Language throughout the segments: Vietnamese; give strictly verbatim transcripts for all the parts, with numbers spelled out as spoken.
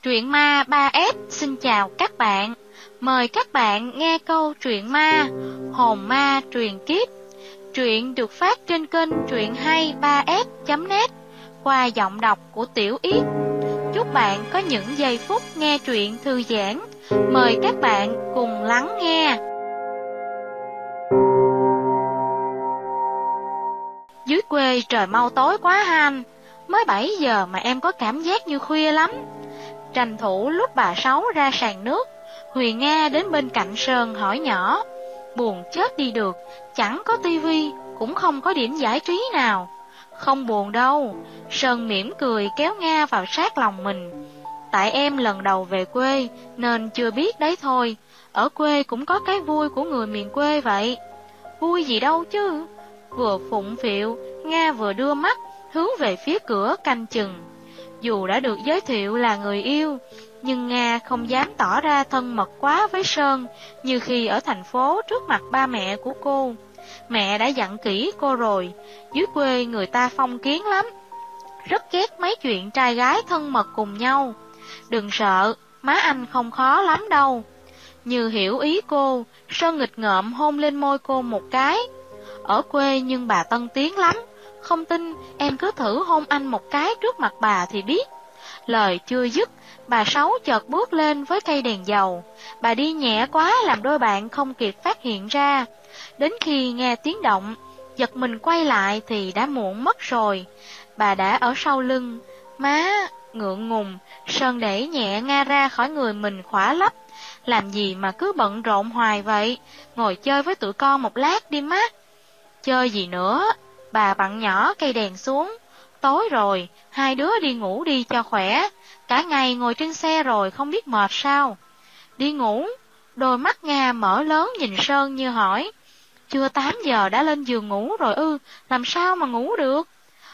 Truyện ma ba S xin chào các bạn. Mời các bạn nghe câu chuyện ma Hồn Ma Truyền Kiếp. Truyện được phát trên kênh truyện hay ba S chấm net qua giọng đọc của Tiểu Yết. Chúc bạn có những giây phút nghe truyện thư giãn. Mời các bạn cùng lắng nghe. Dưới quê trời mau tối quá ha anh. Mới bảy giờ mà em có cảm giác như khuya lắm. Tranh thủ lúc bà Sáu ra sàn nước, Huyền Nga đến bên cạnh Sơn hỏi nhỏ. Buồn chết đi được, chẳng có tivi, cũng không có điểm giải trí nào. Không buồn đâu, Sơn mỉm cười kéo Nga vào sát lòng mình. Tại em lần đầu về quê nên chưa biết đấy thôi. Ở quê cũng có cái vui của người miền quê vậy. Vui gì đâu chứ. Vừa phụng phịu, Nga vừa đưa mắt hướng về phía cửa canh chừng. Dù đã được giới thiệu là người yêu, nhưng Nga không dám tỏ ra thân mật quá với Sơn như khi ở thành phố trước mặt ba mẹ của cô. Mẹ đã dặn kỹ cô rồi, dưới quê người ta phong kiến lắm, rất ghét mấy chuyện trai gái thân mật cùng nhau. Đừng sợ, má anh không khó lắm đâu. Như hiểu ý cô, Sơn nghịch ngợm hôn lên môi cô một cái. Ở quê nhưng bà tân tiến lắm. Không tin, em cứ thử hôn anh một cái trước mặt bà thì biết. Lời chưa dứt, bà Sáu chợt bước lên với cây đèn dầu. Bà đi nhẹ quá làm đôi bạn không kịp phát hiện ra. Đến khi nghe tiếng động, giật mình quay lại thì đã muộn mất rồi. Bà đã ở sau lưng. Má, ngượng ngùng, Sơn đẩy nhẹ Nga ra khỏi người mình khỏa lấp. Làm gì mà cứ bận rộn hoài vậy? Ngồi chơi với tụi con một lát đi má. Chơi gì nữa? Bà vặn nhỏ cây đèn xuống. Tối rồi, hai đứa đi ngủ đi cho khỏe. Cả ngày ngồi trên xe rồi không biết mệt sao. Đi ngủ? Đôi mắt Nga mở lớn nhìn Sơn như hỏi. Chưa tám giờ đã lên giường ngủ rồi ư, làm sao mà ngủ được?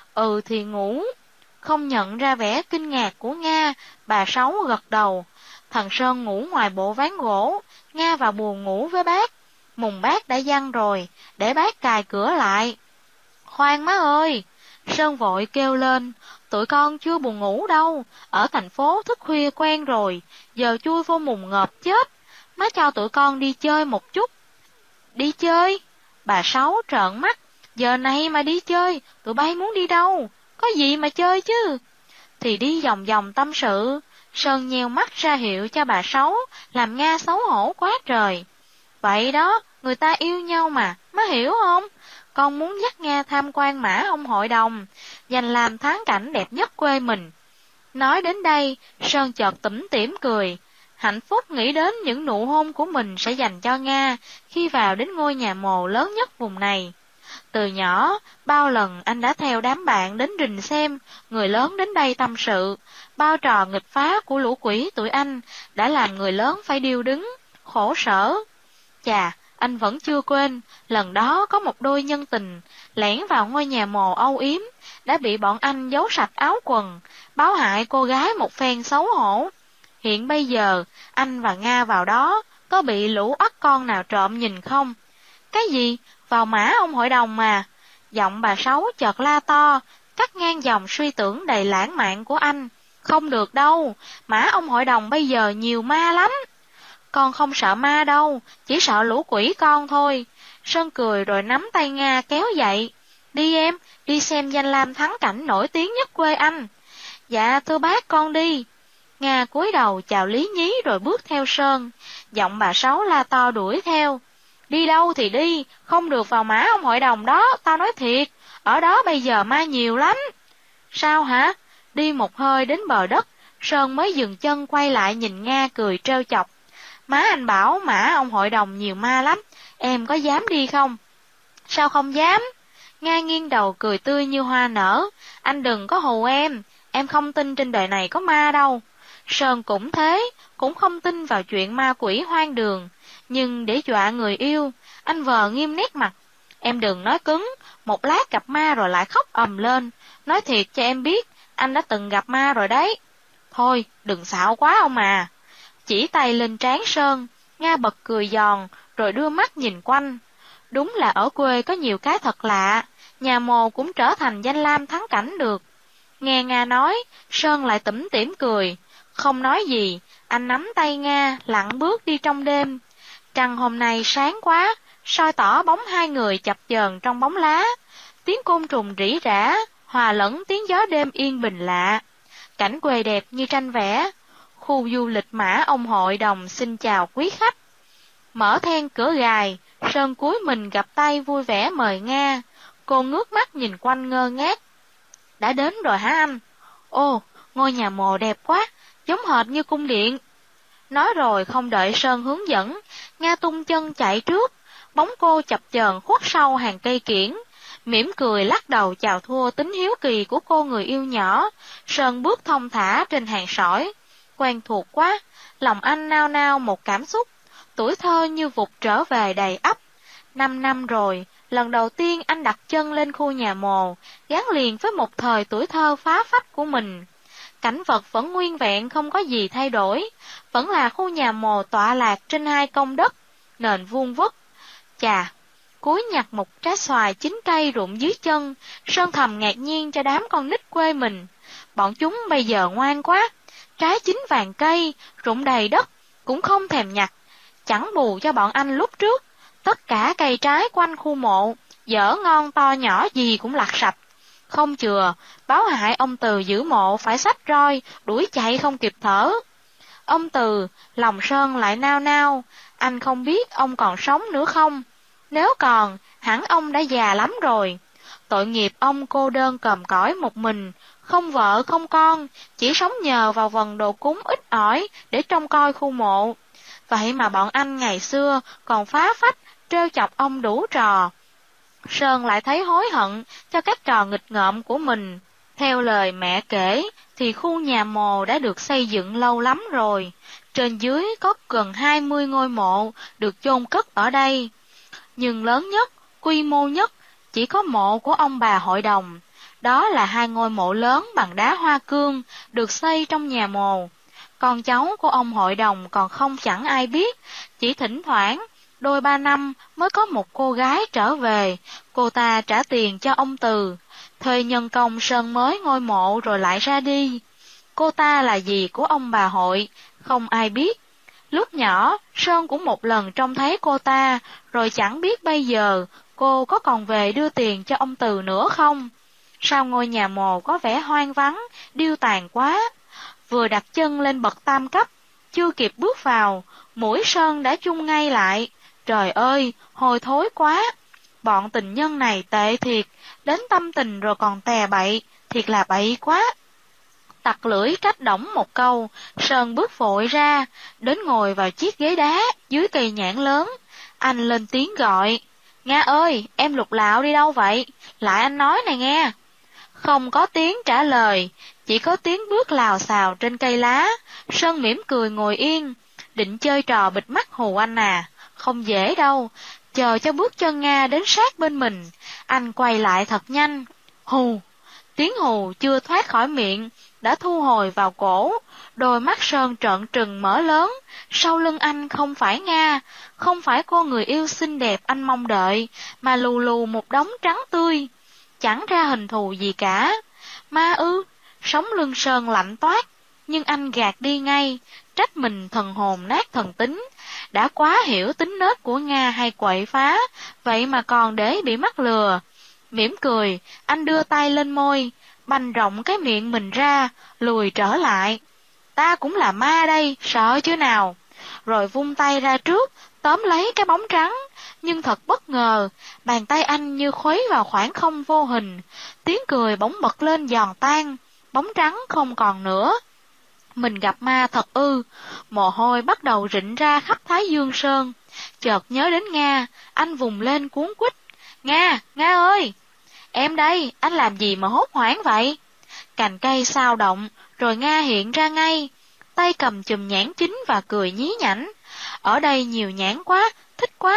Ừ thì ngủ. Không nhận ra vẻ kinh ngạc của Nga, bà Sáu gật đầu. Thằng Sơn ngủ ngoài bộ ván gỗ, Nga vào buồng ngủ với bác. Mùng bác đã giăng rồi, để bác cài cửa lại. Khoan má ơi! Sơn vội kêu lên, tụi con chưa buồn ngủ đâu, ở thành phố thức khuya quen rồi, giờ chui vô mùng ngợp chết. Má cho tụi con đi chơi một chút. Đi chơi? Bà Sáu trợn mắt, giờ này mà đi chơi, tụi bay muốn đi đâu? Có gì mà chơi chứ? Thì đi vòng vòng tâm sự. Sơn nheo mắt ra hiệu cho bà Sáu, làm Nga xấu hổ quá trời. Vậy đó, người ta yêu nhau mà, má hiểu không? Con muốn dắt Nga tham quan mã ông hội đồng, dành làm thắng cảnh đẹp nhất quê mình. Nói đến đây, Sơn chợt tủm tỉm cười. Hạnh phúc nghĩ đến những nụ hôn của mình sẽ dành cho Nga khi vào đến ngôi nhà mồ lớn nhất vùng này. Từ nhỏ, bao lần anh đã theo đám bạn đến rình xem, người lớn đến đây tâm sự. Bao trò nghịch phá của lũ quỷ tụi anh đã làm người lớn phải điêu đứng, khổ sở. Chà, anh vẫn chưa quên, lần đó có một đôi nhân tình lẻn vào ngôi nhà mồ âu yếm, đã bị bọn anh giấu sạch áo quần, báo hại cô gái một phen xấu hổ. Hiện bây giờ, anh và Nga vào đó, có bị lũ ắt con nào trộm nhìn không? Cái gì? Vào mã ông hội đồng mà. Giọng bà Sáu chợt la to, cắt ngang dòng suy tưởng đầy lãng mạn của anh. Không được đâu, mã ông hội đồng bây giờ nhiều ma lắm. Con không sợ ma đâu, chỉ sợ lũ quỷ con thôi. Sơn cười rồi nắm tay Nga kéo dậy. Đi em, đi xem danh lam thắng cảnh nổi tiếng nhất quê anh. Dạ thưa bác con đi. Nga cúi đầu chào lý nhí rồi bước theo Sơn. Giọng bà Sáu la to đuổi theo. Đi đâu thì đi, không được vào mã ông hội đồng đó, tao nói thiệt. Ở đó bây giờ ma nhiều lắm. Sao hả? Đi một hơi đến bờ đất, Sơn mới dừng chân quay lại nhìn Nga cười trêu chọc. Má anh bảo mã ông hội đồng nhiều ma lắm, em có dám đi không? Sao không dám? Nga nghiêng đầu cười tươi như hoa nở. Anh đừng có hù em, em không tin trên đời này có ma đâu. Sơn cũng thế, cũng không tin vào chuyện ma quỷ hoang đường. Nhưng để dọa người yêu, anh vờ nghiêm nét mặt. Em đừng nói cứng, một lát gặp ma rồi lại khóc ầm lên. Nói thiệt cho em biết, anh đã từng gặp ma rồi đấy. Thôi, đừng xạo quá ông à. Chỉ tay lên trán Sơn, Nga bật cười giòn, rồi đưa mắt nhìn quanh. Đúng là ở quê có nhiều cái thật lạ, nhà mồ cũng trở thành danh lam thắng cảnh được. Nghe Nga nói, Sơn lại tủm tỉm cười. Không nói gì, anh nắm tay Nga, lặng bước đi trong đêm. Trăng hôm nay sáng quá, soi tỏ bóng hai người chập chờn trong bóng lá. Tiếng côn trùng rỉ rả, hòa lẫn tiếng gió đêm yên bình lạ. Cảnh quê đẹp như tranh vẽ. Khu du lịch Mã Ông Hội Đồng xin chào quý khách. Mở then cửa gài, Sơn cúi mình gặp tay vui vẻ mời Nga. Cô ngước mắt nhìn quanh ngơ ngác. Đã đến rồi hả anh? Ồ, ngôi nhà mồ đẹp quá, giống hệt như cung điện. Nói rồi không đợi Sơn hướng dẫn, Nga tung chân chạy trước. Bóng cô chập chờn khuất sau hàng cây kiển. Mỉm cười lắc đầu chào thua tính hiếu kỳ của cô người yêu nhỏ. Sơn bước thong thả trên hàng sỏi. Quen thuộc quá, lòng anh nao nao một cảm xúc. Tuổi thơ như vụt trở về đầy ắp. Năm năm rồi, lần đầu tiên anh đặt chân lên khu nhà mồ, gắn liền với một thời tuổi thơ phá phách của mình. Cảnh vật vẫn nguyên vẹn không có gì thay đổi, vẫn là khu nhà mồ tọa lạc trên hai công đất, nền vuông vức. Chà, cúi nhặt một trái xoài chín cây rụng dưới chân, Sơn thầm ngạc nhiên cho đám con nít quê mình. Bọn chúng bây giờ ngoan quá, trái chín vàng cây, rụng đầy đất, cũng không thèm nhặt. Chẳng bù cho bọn anh lúc trước, tất cả cây trái quanh khu mộ, dở ngon to nhỏ gì cũng lặt sạch. Không chừa, báo hại ông Từ giữ mộ phải xách roi, đuổi chạy không kịp thở. Ông Từ, lòng Sơn lại nao nao, anh không biết ông còn sống nữa không? Nếu còn, hẳn ông đã già lắm rồi. Tội nghiệp ông cô đơn còm cõi một mình, không vợ không con, chỉ sống nhờ vào vần đồ cúng ít ỏi để trông coi khu mộ. Vậy mà bọn anh ngày xưa còn phá phách, trêu chọc ông đủ trò. Sơn lại thấy hối hận cho các trò nghịch ngợm của mình. Theo lời mẹ kể, thì khu nhà mồ đã được xây dựng lâu lắm rồi. Trên dưới có gần hai mươi ngôi mộ được chôn cất ở đây. Nhưng lớn nhất, quy mô nhất, chỉ có mộ của ông bà hội đồng. Đó là hai ngôi mộ lớn bằng đá hoa cương, được xây trong nhà mồ. Con cháu của ông hội đồng còn không chẳng ai biết, chỉ thỉnh thoảng, đôi ba năm mới có một cô gái trở về, cô ta trả tiền cho ông Từ, thuê nhân công sơn mới ngôi mộ rồi lại ra đi. Cô ta là dì của ông bà hội, không ai biết. Lúc nhỏ, Sơn cũng một lần trông thấy cô ta, rồi chẳng biết bây giờ cô có còn về đưa tiền cho ông Từ nữa không. Sao ngôi nhà mồ có vẻ hoang vắng, điêu tàn quá. Vừa đặt chân lên bậc tam cấp, chưa kịp bước vào, mũi Sơn đã chung ngay lại. Trời ơi, hôi thối quá. Bọn tình nhân này tệ thiệt, đến tâm tình rồi còn tè bậy, thiệt là bậy quá. Tặc lưỡi trách đổng một câu, Sơn bước vội ra, đến ngồi vào chiếc ghế đá dưới cây nhãn lớn. Anh lên tiếng gọi, Nga ơi, em lục lạo đi đâu vậy? Lại anh nói này nghe. Không có tiếng trả lời, chỉ có tiếng bước lào xào trên cây lá. Sơn mỉm cười ngồi yên, định chơi trò bịt mắt hù anh à, không dễ đâu. Chờ cho bước chân Nga đến sát bên mình, anh quay lại thật nhanh. Hù, tiếng hù chưa thoát khỏi miệng, đã thu hồi vào cổ. Đôi mắt Sơn trợn trừng mở lớn, sau lưng anh không phải Nga, không phải cô người yêu xinh đẹp anh mong đợi, mà lù lù một đống trắng tươi, chẳng ra hình thù gì cả. Ma ư? Sống lưng Sơn lạnh toát, nhưng anh gạt đi ngay, trách mình thần hồn nát thần tính, đã quá hiểu tính nết của Nga hay quậy phá, vậy mà còn để bị mắc lừa. Mỉm cười, anh đưa tay lên môi, bành rộng cái miệng mình ra, lùi trở lại. Ta cũng là ma đây, sợ chứ nào. Rồi vung tay ra trước, tóm lấy cái bóng trắng, nhưng thật bất ngờ, bàn tay anh như khuấy vào khoảng không vô hình, tiếng cười bỗng bật lên giòn tan, bóng trắng không còn nữa. Mình gặp ma thật ư, mồ hôi bắt đầu rịn ra khắp thái dương Sơn. Chợt nhớ đến Nga, anh vùng lên cuống quýt. Nga, Nga ơi! Em đây, anh làm gì mà hốt hoảng vậy? Cành cây xao động, rồi Nga hiện ra ngay, tay cầm chùm nhãn chín và cười nhí nhảnh. Ở đây nhiều nhãn quá, thích quá.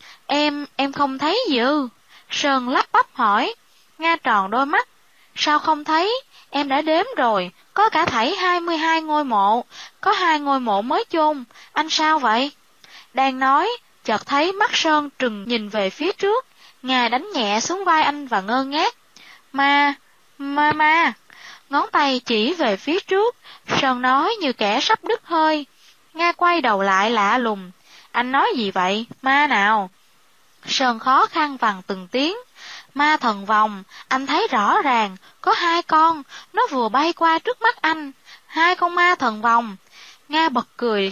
Em, em không thấy gì ư? Sơn lắp bắp hỏi. Nga tròn đôi mắt. Sao không thấy? Em đã đếm rồi, có cả thảy hai mươi hai ngôi mộ, có hai ngôi mộ mới chôn, anh sao vậy? Đang nói, chợt thấy mắt Sơn trừng nhìn về phía trước, Nga đánh nhẹ xuống vai anh và ngơ ngác. Ma, ma ma, Ngón tay chỉ về phía trước, Sơn nói như kẻ sắp đứt hơi. Nga quay đầu lại lạ lùng. Anh nói gì vậy, ma nào? Sơn khó khăn vằn từng tiếng. Ma thần vòng, anh thấy rõ ràng, có hai con, nó vừa bay qua trước mắt anh. Hai con ma thần vòng. Nga bật cười.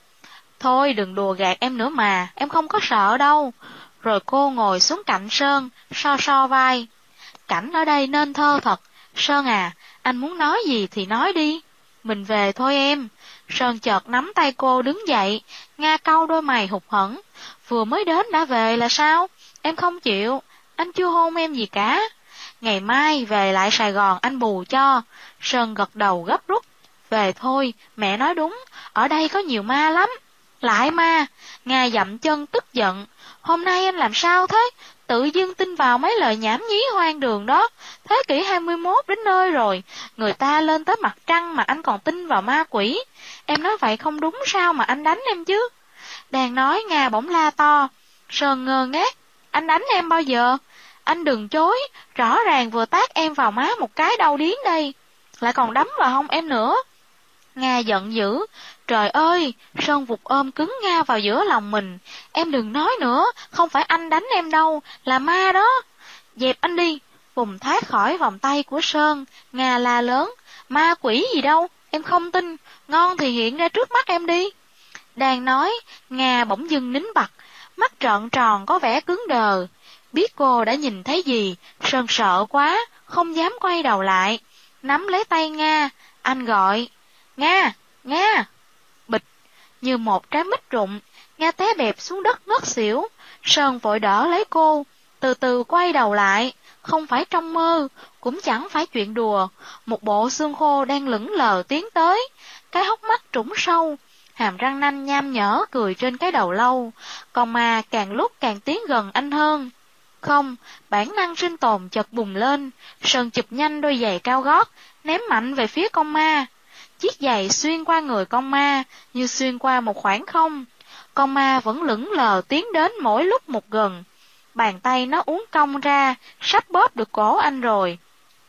Thôi đừng đùa gạt em nữa mà, em không có sợ đâu. Rồi cô ngồi xuống cạnh Sơn, so so vai. Cảnh ở đây nên thơ thật. Sơn à, anh muốn nói gì thì nói đi. Mình về thôi em. Sơn chợt nắm tay cô đứng dậy. Nga cau đôi mày hụt hẫng. Vừa mới đến đã về là sao? Em không chịu. Anh chưa hôn em gì cả. Ngày mai về lại Sài Gòn anh bù cho. Sơn gật đầu gấp rút. Về thôi, mẹ nói đúng. Ở đây có nhiều ma lắm. Lại ma. Nga dậm chân tức giận. Hôm nay anh làm sao thế? Tự dưng tin vào mấy lời nhảm nhí hoang đường đó. Thế kỷ hai mươi mốt đến nơi rồi. Người ta lên tới mặt trăng mà anh còn tin vào ma quỷ. Em nói vậy không đúng sao mà anh đánh em chứ? Đang nói Nga bỗng la to. Sơn ngơ ngác. Anh đánh em bao giờ? Anh đừng chối. Rõ ràng vừa tát em vào má một cái đau điếng đây. Lại còn đấm vào hông em nữa. Nga giận dữ. Trời ơi, Sơn vụt ôm cứng Nga vào giữa lòng mình. Em đừng nói nữa, không phải anh đánh em đâu, là ma đó. Dẹp anh đi. Vùng thoát khỏi vòng tay của Sơn, Nga la lớn. Ma quỷ gì đâu, em không tin, ngon thì hiện ra trước mắt em đi. Đang nói, Nga bỗng dưng nín bặt, mắt trợn tròn có vẻ cứng đờ. Biết cô đã nhìn thấy gì, Sơn sợ quá, không dám quay đầu lại. Nắm lấy tay Nga, anh gọi. Nga, Nga. Bịch, như một trái mít rụng, Nga té bẹp xuống đất ngất xỉu. Sơn vội đỡ lấy cô, từ từ quay đầu lại, không phải trong mơ, cũng chẳng phải chuyện đùa. Một bộ xương khô đang lững lờ tiến tới, cái hốc mắt trũng sâu, hàm răng nanh nham nhở cười trên cái đầu lâu, còn mà càng lúc càng tiến gần anh hơn. Không, bản năng sinh tồn chợt bùng lên, Sơn chụp nhanh đôi giày cao gót, ném mạnh về phía con ma. Chiếc giày xuyên qua người con ma, như xuyên qua một khoảng không. Con ma vẫn lững lờ tiến đến mỗi lúc một gần. Bàn tay nó uốn cong ra, sắp bóp được cổ anh rồi.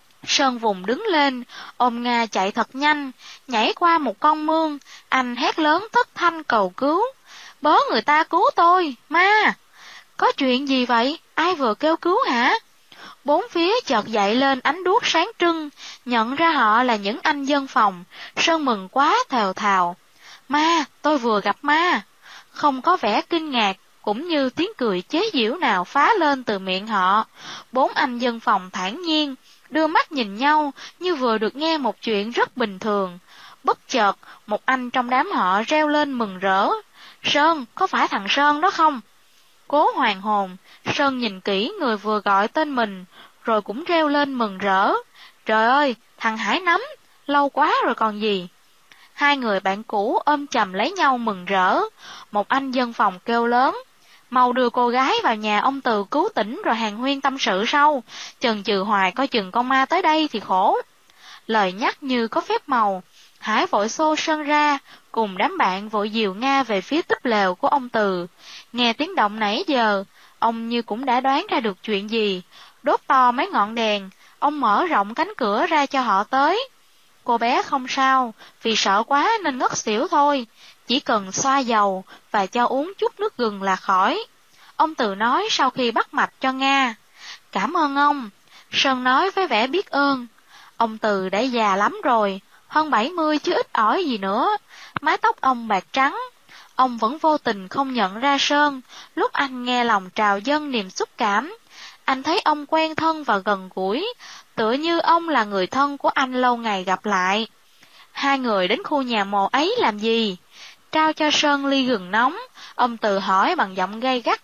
Sơn vùng đứng lên, ôm Nga chạy thật nhanh, nhảy qua một con mương, anh hét lớn thất thanh cầu cứu. Bớ người ta cứu tôi, ma! Có chuyện gì vậy? Ai vừa kêu cứu hả? Bốn phía chợt dậy lên ánh đuốc sáng trưng, nhận ra họ là những anh dân phòng. Sơn mừng quá thều thào. Ma, tôi vừa gặp ma. Không có vẻ kinh ngạc, cũng như tiếng cười chế giễu nào phá lên từ miệng họ. Bốn anh dân phòng thản nhiên, đưa mắt nhìn nhau như vừa được nghe một chuyện rất bình thường. Bất chợt, một anh trong đám họ reo lên mừng rỡ. Sơn, có phải thằng Sơn đó không? Cố hoàn hồn, Sơn nhìn kỹ người vừa gọi tên mình, rồi cũng reo lên mừng rỡ. Trời ơi, thằng Hải Nấm, lâu quá rồi còn gì. Hai người bạn cũ ôm chầm lấy nhau mừng rỡ. Một anh dân phòng kêu lớn. Mau đưa cô gái vào nhà ông Từ cứu tỉnh rồi hàng huyên tâm sự sau. Chần chừ hoài coi chừng con ma tới đây thì khổ. Lời nhắc như có phép màu. Hải vội xô Sơn ra, cùng đám bạn vội dìu Nga về phía túp lều của ông Từ. Nghe tiếng động nãy giờ, ông như cũng đã đoán ra được chuyện gì. Đốt to mấy ngọn đèn, ông mở rộng cánh cửa ra cho họ tới. Cô bé không sao, vì sợ quá nên ngất xỉu thôi. Chỉ cần xoa dầu và cho uống chút nước gừng là khỏi. Ông Từ nói sau khi bắt mạch cho Nga. Cảm ơn ông. Sơn nói với vẻ biết ơn. Ông Từ đã già lắm rồi, hơn bảy mươi chứ ít ỏi gì nữa. Mái tóc ông bạc trắng. Ông vẫn vô tình không nhận ra Sơn. Lúc anh nghe lòng trào dâng niềm xúc cảm, anh thấy ông quen thân và gần gũi, tựa như ông là người thân của anh lâu ngày gặp lại. Hai người đến khu nhà mồ ấy làm gì? Trao cho Sơn ly gừng nóng, ông Từ hỏi bằng giọng gay gắt.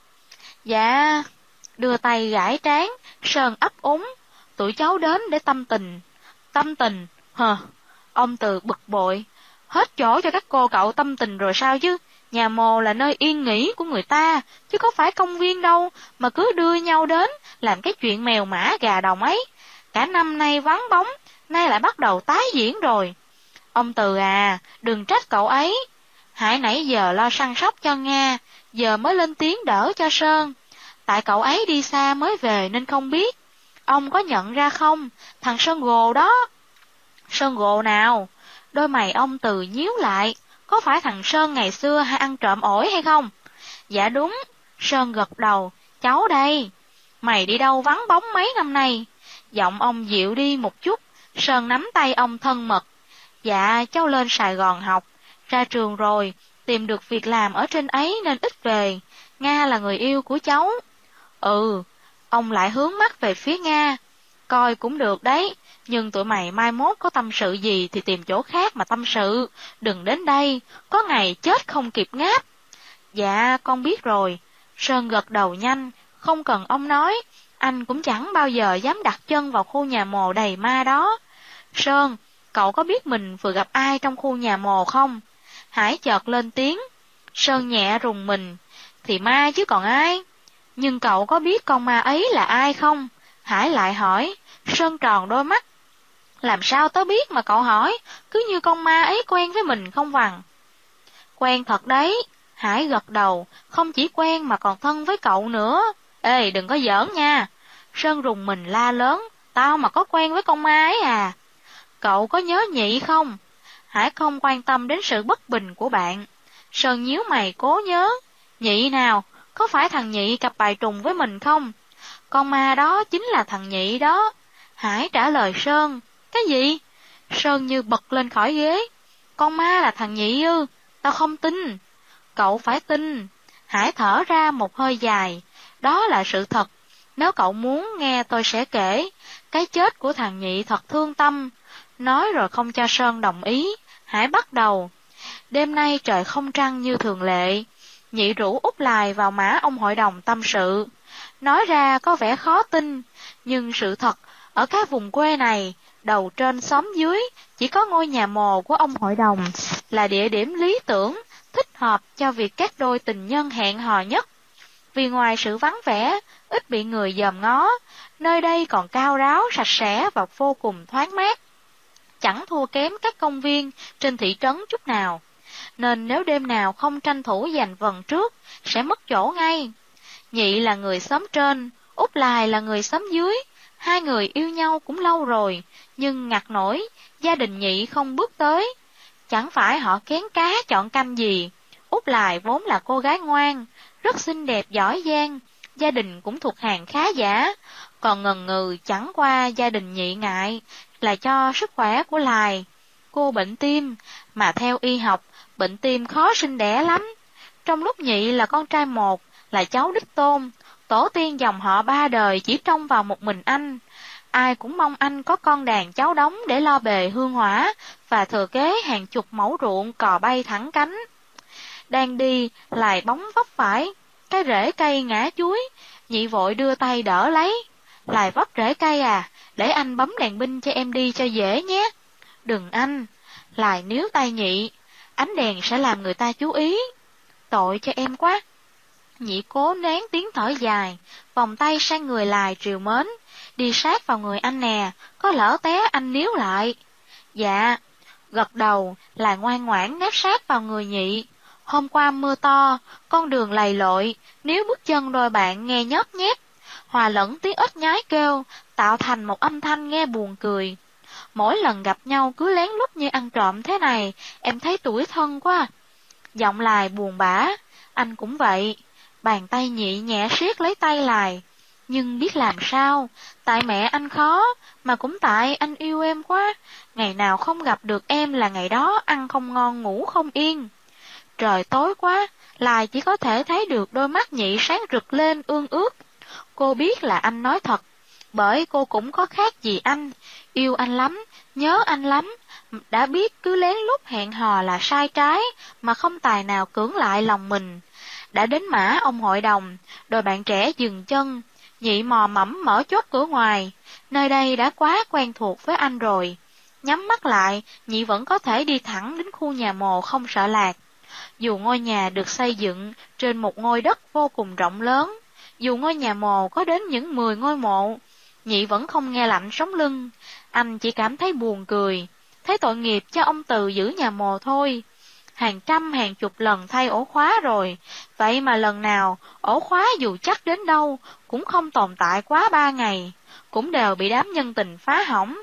Dạ, đưa tay gãi trán, Sơn ấp úng. Tụi cháu đến để tâm tình. Tâm tình? Hờ, ông Từ bực bội. Hết chỗ cho các cô cậu tâm tình rồi sao chứ? Nhà mồ là nơi yên nghỉ của người ta, chứ có phải công viên đâu, mà cứ đưa nhau đến, làm cái chuyện mèo mã gà đồng ấy. Cả năm nay vắng bóng, nay lại bắt đầu tái diễn rồi. Ông Từ à, đừng trách cậu ấy. Hải nãy giờ lo săn sóc cho Nga, giờ mới lên tiếng đỡ cho Sơn. Tại cậu ấy đi xa mới về nên không biết. Ông có nhận ra không, thằng Sơn Gồ đó. Sơn gộ nào? Đôi mày ông Từ nhíu lại, có phải thằng Sơn ngày xưa hay ăn trộm ổi hay không? Dạ đúng, Sơn gật đầu, cháu đây. Mày đi đâu vắng bóng mấy năm nay? Giọng ông dịu đi một chút, Sơn nắm tay ông thân mật. Dạ, cháu lên Sài Gòn học, ra trường rồi, tìm được việc làm ở trên ấy nên ít về. Nga là người yêu của cháu. Ừ, ông lại hướng mắt về phía Nga. Coi cũng được đấy, nhưng tụi mày mai mốt có tâm sự gì thì tìm chỗ khác mà tâm sự, đừng đến đây, có ngày chết không kịp ngáp. Dạ, con biết rồi. Sơn gật đầu nhanh, không cần ông nói, anh cũng chẳng bao giờ dám đặt chân vào khu nhà mồ đầy ma đó. Sơn, cậu có biết mình vừa gặp ai trong khu nhà mồ không? Hải chợt lên tiếng. Sơn nhẹ rùng mình, thì ma chứ còn ai. Nhưng cậu có biết con ma ấy là ai không? Hải lại hỏi. Sơn tròn đôi mắt. Làm sao tớ biết mà cậu hỏi, cứ như con ma ấy quen với mình không vằng. Quen thật đấy. Hải gật đầu, không chỉ quen mà còn thân với cậu nữa. Ê, đừng có giỡn nha. Sơn rùng mình la lớn, tao mà có quen với con ma ấy à? Cậu có nhớ Nhị không? Hải không quan tâm đến sự bất bình của bạn. Sơn nhíu mày cố nhớ. Nhị nào, có phải thằng Nhị cặp bài trùng với mình không? Con ma đó chính là thằng Nhị đó. Hải trả lời Sơn. Cái gì? Sơn như bật lên khỏi ghế. Con ma là thằng Nhị ư? Tao không tin. Cậu phải tin. Hải thở ra một hơi dài. Đó là sự thật. Nếu cậu muốn nghe tôi sẽ kể. Cái chết của thằng Nhị thật thương tâm. Nói rồi không cho Sơn đồng ý. Hải bắt đầu. Đêm nay trời không trăng như thường lệ. Nhị rủ Út Lài vào mã ông hội đồng tâm sự. Nói ra có vẻ khó tin, nhưng sự thật, ở các vùng quê này, đầu trên xóm dưới, chỉ có ngôi nhà mồ của ông hội đồng là địa điểm lý tưởng, thích hợp cho việc các đôi tình nhân hẹn hò nhất. Vì ngoài sự vắng vẻ, ít bị người dòm ngó, nơi đây còn cao ráo, sạch sẽ và vô cùng thoáng mát. Chẳng thua kém các công viên trên thị trấn chút nào. Nên nếu đêm nào không tranh thủ giành vần trước, sẽ mất chỗ ngay. Nhị là người xóm trên, Út Lài là người xóm dưới. Hai người yêu nhau cũng lâu rồi, nhưng ngặt nổi, gia đình Nhị không bước tới. Chẳng phải họ kén cá chọn canh gì. Út Lài vốn là cô gái ngoan, rất xinh đẹp giỏi giang, gia đình cũng thuộc hàng khá giả. Còn ngần ngừ chẳng qua gia đình Nhị ngại, là cho sức khỏe của Lài. Cô bệnh tim, mà theo y học, bệnh tim khó sinh đẻ lắm. Trong lúc Nhị là con trai một, là cháu đích tôn, tổ tiên dòng họ ba đời chỉ trông vào một mình anh. Ai cũng mong anh có con đàn cháu đống để lo bề hương hỏa và thừa kế hàng chục mẫu ruộng cò bay thẳng cánh. Đang đi, Lài bóng vấp phải, cái rễ cây ngã chuối, Nhị vội đưa tay đỡ lấy. Lài vấp rễ cây à, để anh bấm đèn pin cho em đi cho dễ nhé. Đừng anh. Lài níu tay Nhị, ánh đèn sẽ làm người ta chú ý. Tội cho em quá. Nhị cố nén tiếng thở dài, vòng tay sang người Lài trìu mến. Đi sát vào người anh nè, có lỡ té anh níu lại. Dạ. Gật đầu, Lài ngoan ngoãn nép sát vào người Nhị. Hôm qua mưa to, con đường lầy lội, nếu bước chân đôi bạn nghe nhớp nhép, hòa lẫn tiếng ếch nhái kêu, tạo thành một âm thanh nghe buồn cười. Mỗi lần gặp nhau cứ lén lút như ăn trộm thế này, em thấy tủi thân quá. Giọng Lài buồn bã, anh cũng vậy. Bàn tay Nhị nhẹ siết lấy tay Lài. Nhưng biết làm sao, tại mẹ anh khó, mà cũng tại anh yêu em quá. Ngày nào không gặp được em là ngày đó ăn không ngon ngủ không yên. Trời tối quá, Lài chỉ có thể thấy được đôi mắt Nhị sáng rực lên ương ước. Cô biết là anh nói thật, bởi cô cũng có khác gì anh, yêu anh lắm, nhớ anh lắm. Đã biết cứ lén lút hẹn hò là sai trái, mà không tài nào cưỡng lại lòng mình. Đã đến mã ông hội đồng, đôi bạn trẻ dừng chân. Nhị mò mẫm mở chốt cửa ngoài, nơi đây đã quá quen thuộc với anh rồi. Nhắm mắt lại, Nhị vẫn có thể đi thẳng đến khu nhà mồ không sợ lạc. Dù ngôi nhà được xây dựng trên một ngôi đất vô cùng rộng lớn, dù ngôi nhà mồ có đến những mười ngôi mộ, Nhị vẫn không nghe lạnh sống lưng. Anh chỉ cảm thấy buồn cười, thấy tội nghiệp cho ông Từ giữ nhà mồ thôi. Hàng trăm hàng chục lần thay ổ khóa rồi, vậy mà lần nào ổ khóa dù chắc đến đâu cũng không tồn tại quá ba ngày, cũng đều bị đám nhân tình phá hỏng.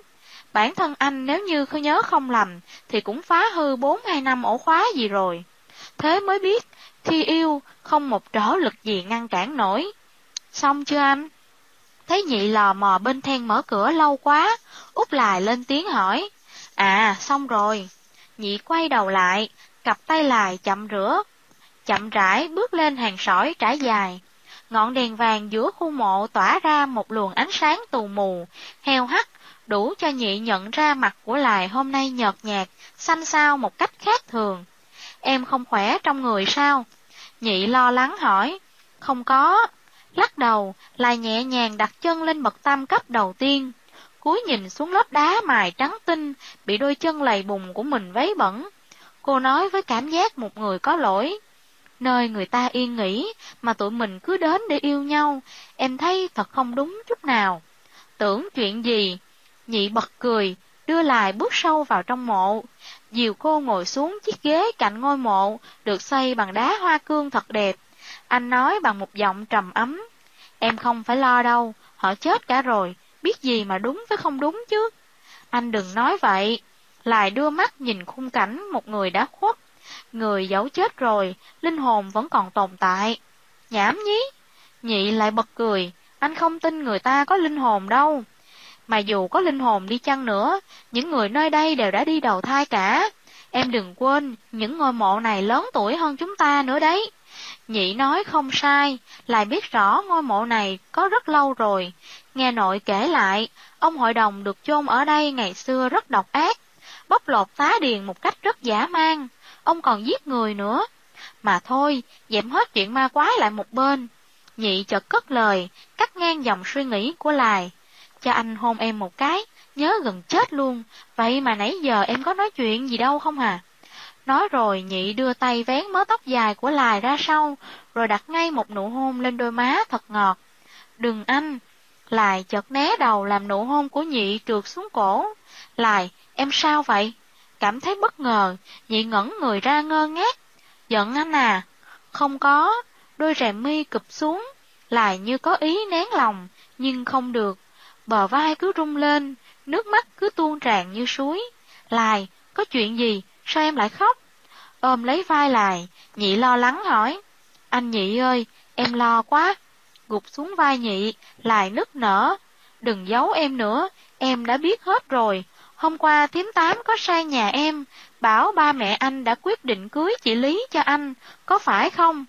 Bản thân anh nếu như không nhớ không lầm thì cũng phá hư bốn hay năm ổ khóa gì rồi. Thế mới biết, khi yêu không một trở lực gì ngăn cản nổi. Xong chưa anh? Thấy Nhị lò mò bên then mở cửa lâu quá, Út Lài lên tiếng hỏi. À, xong rồi. Nhị quay đầu lại, cặp tay Lài chậm rửa, chậm rãi bước lên hàng sỏi trải dài. Ngọn đèn vàng giữa khu mộ tỏa ra một luồng ánh sáng tù mù, heo hắt, đủ cho Nhị nhận ra mặt của Lài hôm nay nhợt nhạt, xanh xao một cách khác thường. Em không khỏe trong người sao? Nhị lo lắng hỏi. Không có. Lắc đầu, Lài nhẹ nhàng đặt chân lên bậc tam cấp đầu tiên, cúi nhìn xuống lớp đá mài trắng tinh, bị đôi chân lầy bùn của mình vấy bẩn. Cô nói với cảm giác một người có lỗi. Nơi người ta yên nghỉ, mà tụi mình cứ đến để yêu nhau, em thấy thật không đúng chút nào. Tưởng chuyện gì? Nhị bật cười, đưa Lài bước sâu vào trong mộ, dìu cô ngồi xuống chiếc ghế cạnh ngôi mộ, được xây bằng đá hoa cương thật đẹp. Anh nói bằng một giọng trầm ấm. Em không phải lo đâu, họ chết cả rồi, biết gì mà đúng với không đúng chứ. Anh đừng nói vậy. Lài đưa mắt nhìn khung cảnh một người đã khuất. Người dẫu chết rồi, linh hồn vẫn còn tồn tại. Nhảm nhí. Nhị lại bật cười. Anh không tin người ta có linh hồn đâu. Mà dù có linh hồn đi chăng nữa, những người nơi đây đều đã đi đầu thai cả. Em đừng quên, những ngôi mộ này lớn tuổi hơn chúng ta nữa đấy. Nhị nói không sai, lại biết rõ ngôi mộ này có rất lâu rồi. Nghe nội kể lại, ông hội đồng được chôn ở đây ngày xưa rất độc ác, bóc lột phá điền một cách rất dã man. Ông còn giết người nữa. Mà thôi, dẹp hết chuyện ma quái lại một bên. Nhị chợt cất lời, cắt ngang dòng suy nghĩ của Lài. Cho anh hôn em một cái, nhớ gần chết luôn. Vậy mà nãy giờ em có nói chuyện gì đâu không hả? Nói rồi Nhị đưa tay vén mớ tóc dài của Lài ra sau, rồi đặt ngay một nụ hôn lên đôi má thật ngọt. Đừng anh. Lài chợt né đầu làm nụ hôn của Nhị trượt xuống cổ. Lài, em sao vậy? Cảm thấy bất ngờ, Nhị ngẩn người ra ngơ ngác. Giận anh à? Không có. Đôi rèm mi cụp xuống. Lài như có ý nén lòng, nhưng không được. Bờ vai cứ rung lên, nước mắt cứ tuôn tràn như suối. Lài, có chuyện gì? Sao em lại khóc? Ôm lấy vai Lài, Nhị lo lắng hỏi. Anh Nhị ơi, em lo quá. Gục xuống vai Nhị, Lài nức nở. Đừng giấu em nữa, em đã biết hết rồi. Hôm qua thím Tám có sang nhà em, bảo ba mẹ anh đã quyết định cưới chị Lý cho anh, có phải không?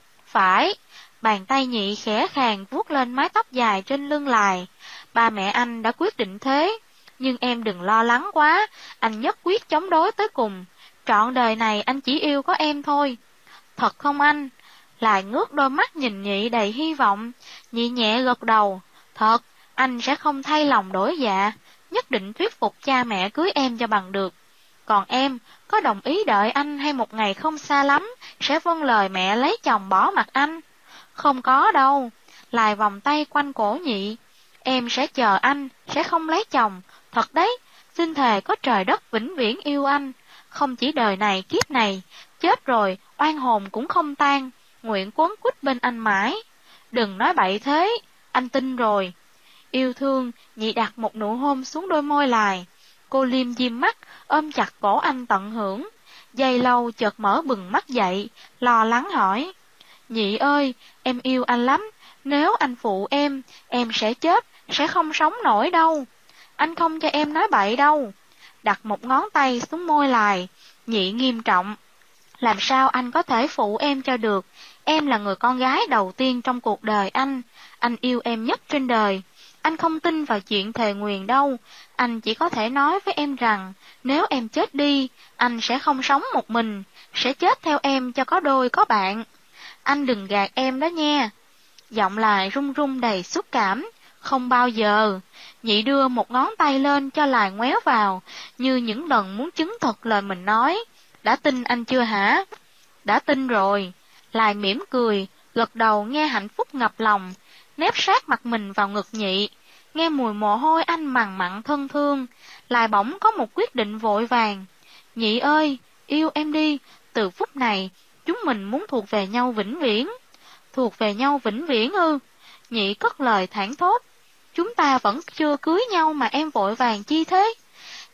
Phải. Bàn tay Nhị khẽ khàng vuốt lên mái tóc dài trên lưng Lài. Ba mẹ anh đã quyết định thế. Nhưng em đừng lo lắng quá, anh nhất quyết chống đối tới cùng. Trọn đời này anh chỉ yêu có em thôi. Thật không anh? Lài ngước đôi mắt nhìn Nhị đầy hy vọng. Nhị nhẹ gật đầu. Thật, anh sẽ không thay lòng đổi dạ, nhất định thuyết phục cha mẹ cưới em cho bằng được. Còn em, có đồng ý đợi anh hay một ngày không xa lắm, sẽ vâng lời mẹ lấy chồng bỏ mặt anh? Không có đâu. Lài vòng tay quanh cổ Nhị. Em sẽ chờ anh, sẽ không lấy chồng. Thật đấy, xin thề có trời đất vĩnh viễn yêu anh. Không chỉ đời này kiếp này, chết rồi, oan hồn cũng không tan, nguyện quấn quýt bên anh mãi. Đừng nói bậy thế, anh tin rồi. Yêu thương, Nhị đặt một nụ hôn xuống đôi môi Lài. Cô liêm diêm mắt, ôm chặt cổ anh tận hưởng. Giây lâu chợt mở bừng mắt dậy, lo lắng hỏi. Nhị ơi, em yêu anh lắm, nếu anh phụ em, em sẽ chết, sẽ không sống nổi đâu. Anh không cho em nói bậy đâu. Đặt một ngón tay xuống môi Lài, Nhị nghiêm trọng. Làm sao anh có thể phụ em cho được? Em là người con gái đầu tiên trong cuộc đời anh. Anh yêu em nhất trên đời. Anh không tin vào chuyện thề nguyền đâu. Anh chỉ có thể nói với em rằng, nếu em chết đi, anh sẽ không sống một mình, sẽ chết theo em cho có đôi có bạn. Anh đừng gạt em đó nha. Giọng Lài run run đầy xúc cảm. Không bao giờ. Nhị đưa một ngón tay lên cho Lài ngoéo vào, như những lần muốn chứng thực lời mình nói. Đã tin anh chưa hả? Đã tin rồi. Lài mỉm cười, gật đầu nghe hạnh phúc ngập lòng, nép sát mặt mình vào ngực Nhị. Nghe mùi mồ hôi anh mằn mặn thân thương, Lài bỗng có một quyết định vội vàng. Nhị ơi, yêu em đi, từ phút này, chúng mình muốn thuộc về nhau vĩnh viễn. Thuộc về nhau vĩnh viễn ư? Nhị cất lời thảng thốt. Chúng ta vẫn chưa cưới nhau mà em vội vàng chi thế?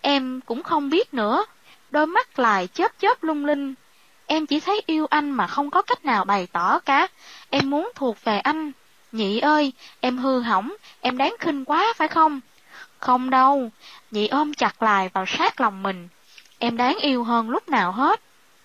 Em cũng không biết nữa. Đôi mắt lại chớp chớp lung linh. Em chỉ thấy yêu anh mà không có cách nào bày tỏ cả. Em muốn thuộc về anh. Nhị ơi, em hư hỏng, em đáng khinh quá phải không? Không đâu, nhị ôm chặt lại vào sát lòng mình. Em đáng yêu hơn lúc nào hết.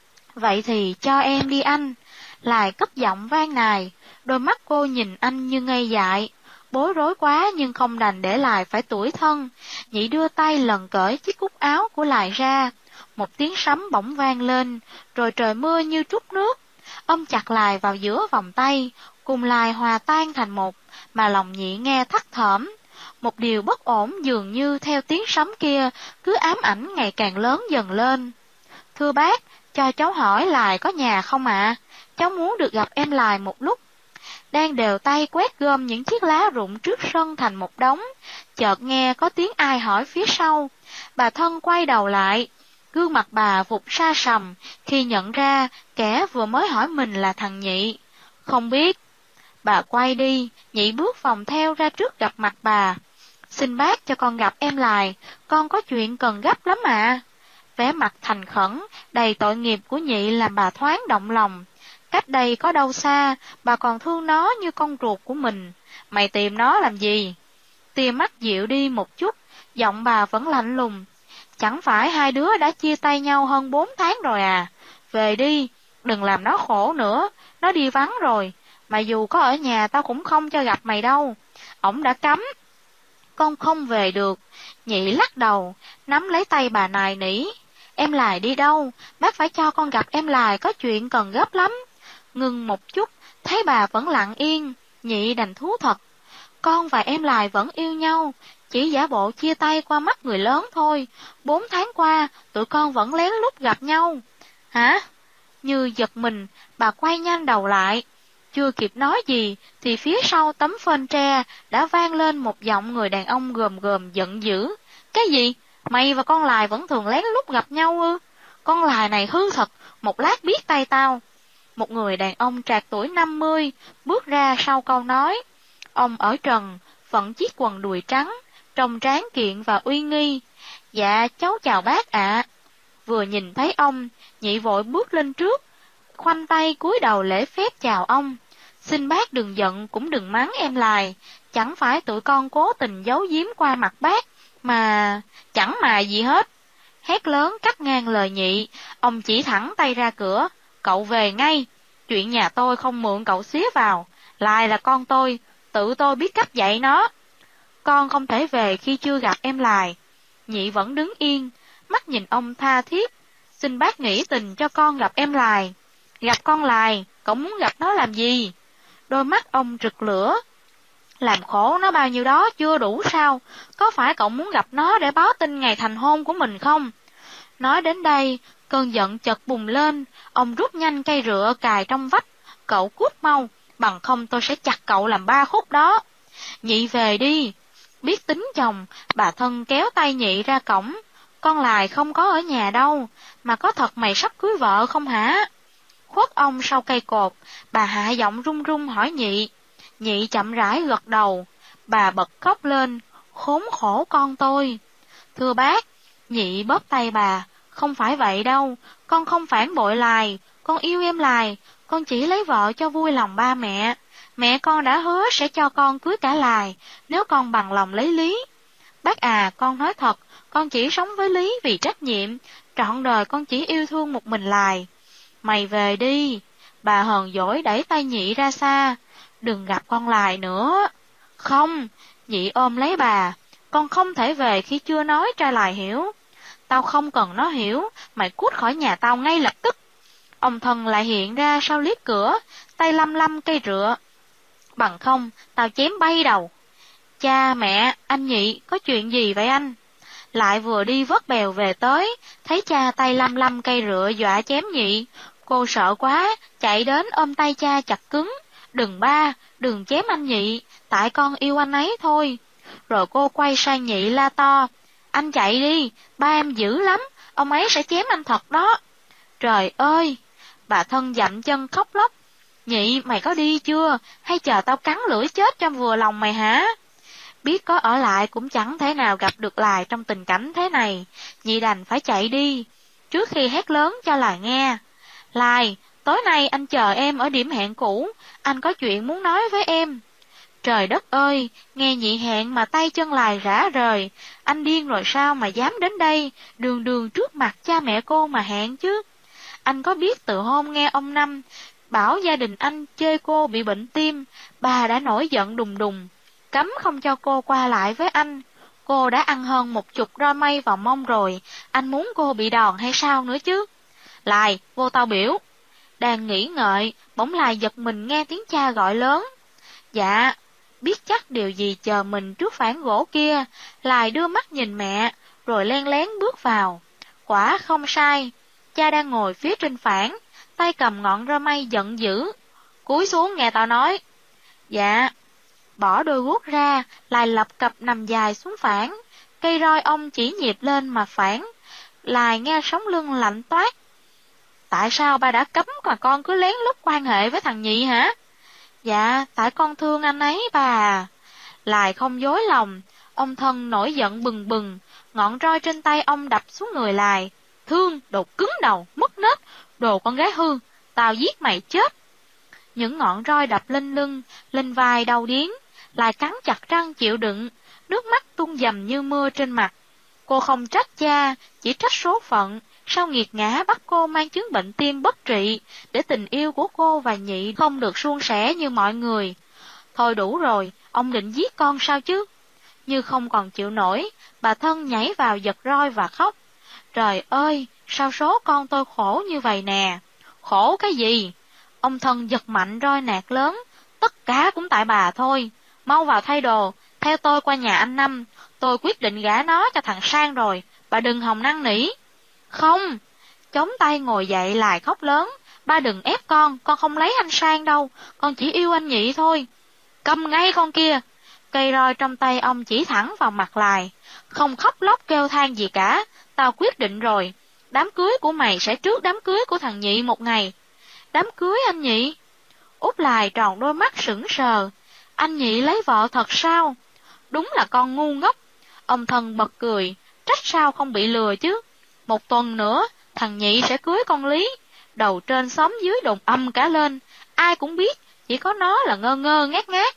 Vậy thì cho em đi anh. Lại cất giọng vang nài, đôi mắt cô nhìn anh như ngây dại. Bối rối quá nhưng không đành để lại phải tủi thân. Nhị đưa tay lần cởi chiếc cúc áo của Lại ra. Một tiếng sấm bỗng vang lên, rồi trời mưa như trút nước. Ôm chặt Lại vào giữa vòng tay, cùng Lại hòa tan thành một, mà lòng Nhị nghe thắt thỏm. Một điều bất ổn dường như theo tiếng sấm kia cứ ám ảnh ngày càng lớn dần lên. Thưa bác, cho cháu hỏi Lại có nhà không ạ? À? Cháu muốn được gặp em Lại một lúc. Đang đều tay quét gom những chiếc lá rụng trước sân thành một đống, chợt nghe có tiếng ai hỏi phía sau. Bà Thân quay đầu lại, gương mặt bà vụt sa sầm khi nhận ra kẻ vừa mới hỏi mình là thằng Nhị. Không biết. Bà quay đi, Nhị bước vòng theo ra trước gặp mặt bà. Xin bác cho con gặp em Lại, con có chuyện cần gấp lắm ạ. À. Vẻ mặt thành khẩn, đầy tội nghiệp của Nhị làm bà thoáng động lòng. Cách đây có đâu xa, bà còn thương nó như con ruột của mình. Mày tìm nó làm gì? Tia mắt dịu đi một chút, giọng bà vẫn lạnh lùng. Chẳng phải hai đứa đã chia tay nhau hơn bốn tháng rồi à? Về đi, đừng làm nó khổ nữa, nó đi vắng rồi. Mà dù có ở nhà tao cũng không cho gặp mày đâu. Ổng đã cấm. Con không về được. Nhị lắc đầu, nắm lấy tay bà nài nỉ. Em Lại đi đâu? Bác phải cho con gặp em Lại, có chuyện cần gấp lắm. Ngừng một chút, thấy bà vẫn lặng yên, Nhị đành thú thật. Con và em Lại vẫn yêu nhau, chỉ giả bộ chia tay qua mắt người lớn thôi. Bốn tháng qua, tụi con vẫn lén lút gặp nhau. Hả? Như giật mình, bà quay nhanh đầu lại. Chưa kịp nói gì, thì phía sau tấm phên tre đã vang lên một giọng người đàn ông gờm gờm giận dữ. Cái gì? Mày và con Lại vẫn thường lén lút gặp nhau ư? Con Lại này hư thật, một lát biết tay tao. Một người đàn ông trạc tuổi năm mươi, bước ra sau câu nói. Ông ở trần, vận chiếc quần đùi trắng, trông tráng kiện và uy nghi. Dạ, cháu chào bác ạ. Vừa nhìn thấy ông, Nhị vội bước lên trước, khoanh tay cúi đầu lễ phép chào ông. Xin bác đừng giận cũng đừng mắng em Lại, chẳng phải tụi con cố tình giấu giếm qua mặt bác, mà... chẳng mà gì hết. Hét lớn cắt ngang lời Nhị, ông chỉ thẳng tay ra cửa. Cậu về ngay, chuyện nhà tôi không mượn cậu xía vào, Lại là con tôi, tự tôi biết cách dạy nó. Con không thể về khi chưa gặp em Lại. Nhị vẫn đứng yên, mắt nhìn ông tha thiết. Xin bác nghĩ tình cho con gặp em Lại. Gặp con Lại, cậu muốn gặp nó làm gì? Đôi mắt ông rực lửa. Làm khổ nó bao nhiêu đó chưa đủ sao? Có phải cậu muốn gặp nó để báo tin ngày thành hôn của mình không? Nói đến đây, cơn giận chợt bùng lên, ông rút nhanh cây rựa cài trong vách. Cậu cút mau, bằng không tôi sẽ chặt cậu làm ba khúc đó. Nhị về đi. Biết tính chồng, bà Thân kéo tay Nhị ra cổng. Con Lại không có ở nhà đâu, mà có thật mày sắp cưới vợ không hả? Khuất ông sau cây cột, bà hạ giọng run run hỏi Nhị. Nhị chậm rãi gật đầu, bà bật khóc lên, khốn khổ con tôi. Thưa bác, Nhị bóp tay bà, không phải vậy đâu, con không phản bội Lại, con yêu em Lại, con chỉ lấy vợ cho vui lòng ba mẹ. Mẹ con đã hứa sẽ cho con cưới cả Lại, nếu con bằng lòng lấy Lý. Bác à, con nói thật, con chỉ sống với Lý vì trách nhiệm, trọn đời con chỉ yêu thương một mình Lại. Mày về đi, bà hờn dỗi đẩy tay Nhị ra xa, đừng gặp con Lại nữa. Không, Nhị ôm lấy bà, con không thể về khi chưa nói cho Lại hiểu. Tao không cần nó hiểu, mày cút khỏi nhà tao ngay lập tức. Ông Thân lại hiện ra sau liếc cửa, tay lăm lăm cây rựa. Bằng không, tao chém bay đầu. Cha, mẹ, anh Nhị, có chuyện gì vậy anh? Lại vừa đi vớt bèo về tới, thấy cha tay lăm lăm cây rựa dọa chém Nhị. Cô sợ quá, chạy đến ôm tay cha chặt cứng. Đừng ba, đừng chém anh Nhị, tại con yêu anh ấy thôi. Rồi cô quay sang Nhị la to. Anh chạy đi, ba em dữ lắm, ông ấy sẽ chém anh thật đó. Trời ơi! Bà Thân dậm chân khóc lóc. Nhị, mày có đi chưa? Hay chờ tao cắn lưỡi chết cho vừa lòng mày hả? Biết có ở lại cũng chẳng thể nào gặp được Lài trong tình cảnh thế này, Nhị đành phải chạy đi, trước khi hét lớn cho Lài nghe. Lài, tối nay anh chờ em ở điểm hẹn cũ, anh có chuyện muốn nói với em. Trời đất ơi, nghe Nhị hẹn mà tay chân Lài rã rời, anh điên rồi sao mà dám đến đây, đường đường trước mặt cha mẹ cô mà hẹn chứ. Anh có biết từ hôm nghe ông Năm bảo gia đình anh chê cô bị bệnh tim, bà đã nổi giận đùng đùng, cấm không cho cô qua lại với anh. Cô đã ăn hơn một chục roi mây vào mông rồi, anh muốn cô bị đòn hay sao nữa chứ? Lài, vô tao biểu. Đang nghĩ ngợi, bỗng Lài giật mình nghe tiếng cha gọi lớn. Dạ, biết chắc điều gì chờ mình trước phản gỗ kia, Lài đưa mắt nhìn mẹ, rồi len lén bước vào. Quả không sai, cha đang ngồi phía trên phản, tay cầm ngọn roi mây giận dữ. Cúi xuống nghe tao nói. Dạ. Bỏ đôi guốc ra, Lài lập cập nằm dài xuống phản, cây roi ông chỉ nhịp lên mà phản. Lài nghe sống lưng lạnh toát. Tại sao ba đã cấm mà con cứ lén lút quan hệ với thằng Nhị hả? Dạ, tại con thương anh ấy bà. Lài không dối lòng, ông thân nổi giận bừng bừng, ngọn roi trên tay ông đập xuống người Lài. Thương, đồ cứng đầu, mất nết, đồ con gái hư, tao giết mày chết. Những ngọn roi đập lên lưng, lên vai đau điếng, Lài cắn chặt răng chịu đựng, nước mắt tuôn dầm như mưa trên mặt. Cô không trách cha, chỉ trách số phận, sao nghiệt ngã bắt cô mang chứng bệnh tim bất trị, để tình yêu của cô và Nhị không được suôn sẻ như mọi người. Thôi đủ rồi, ông định giết con sao chứ? Như không còn chịu nổi, bà thân nhảy vào giật roi và khóc. Trời ơi, sao số con tôi khổ như vậy nè? Khổ cái gì? Ông thân giật mạnh roi nạt lớn, tất cả cũng tại bà thôi. Mau vào thay đồ, theo tôi qua nhà anh Năm, tôi quyết định gả nó cho thằng Sang rồi, bà đừng hòng năn nỉ. Không, chống tay ngồi dậy Lài khóc lớn, ba đừng ép con, con không lấy anh Sang đâu, con chỉ yêu anh Nhị thôi. Câm ngay con kia, cây roi trong tay ông chỉ thẳng vào mặt Lài. Không khóc lóc kêu than gì cả, tao quyết định rồi, đám cưới của mày sẽ trước đám cưới của thằng Nhị một ngày. Đám cưới anh Nhị? Út Lài tròn đôi mắt sững sờ, anh Nhị lấy vợ thật sao? Đúng là con ngu ngốc. Ông thân bật cười, trách sao không bị lừa chứ. Một tuần nữa, thằng Nhị sẽ cưới con Lý. Đầu trên xóm dưới đồn âm cả lên, ai cũng biết, chỉ có nó là ngơ ngơ ngát ngát.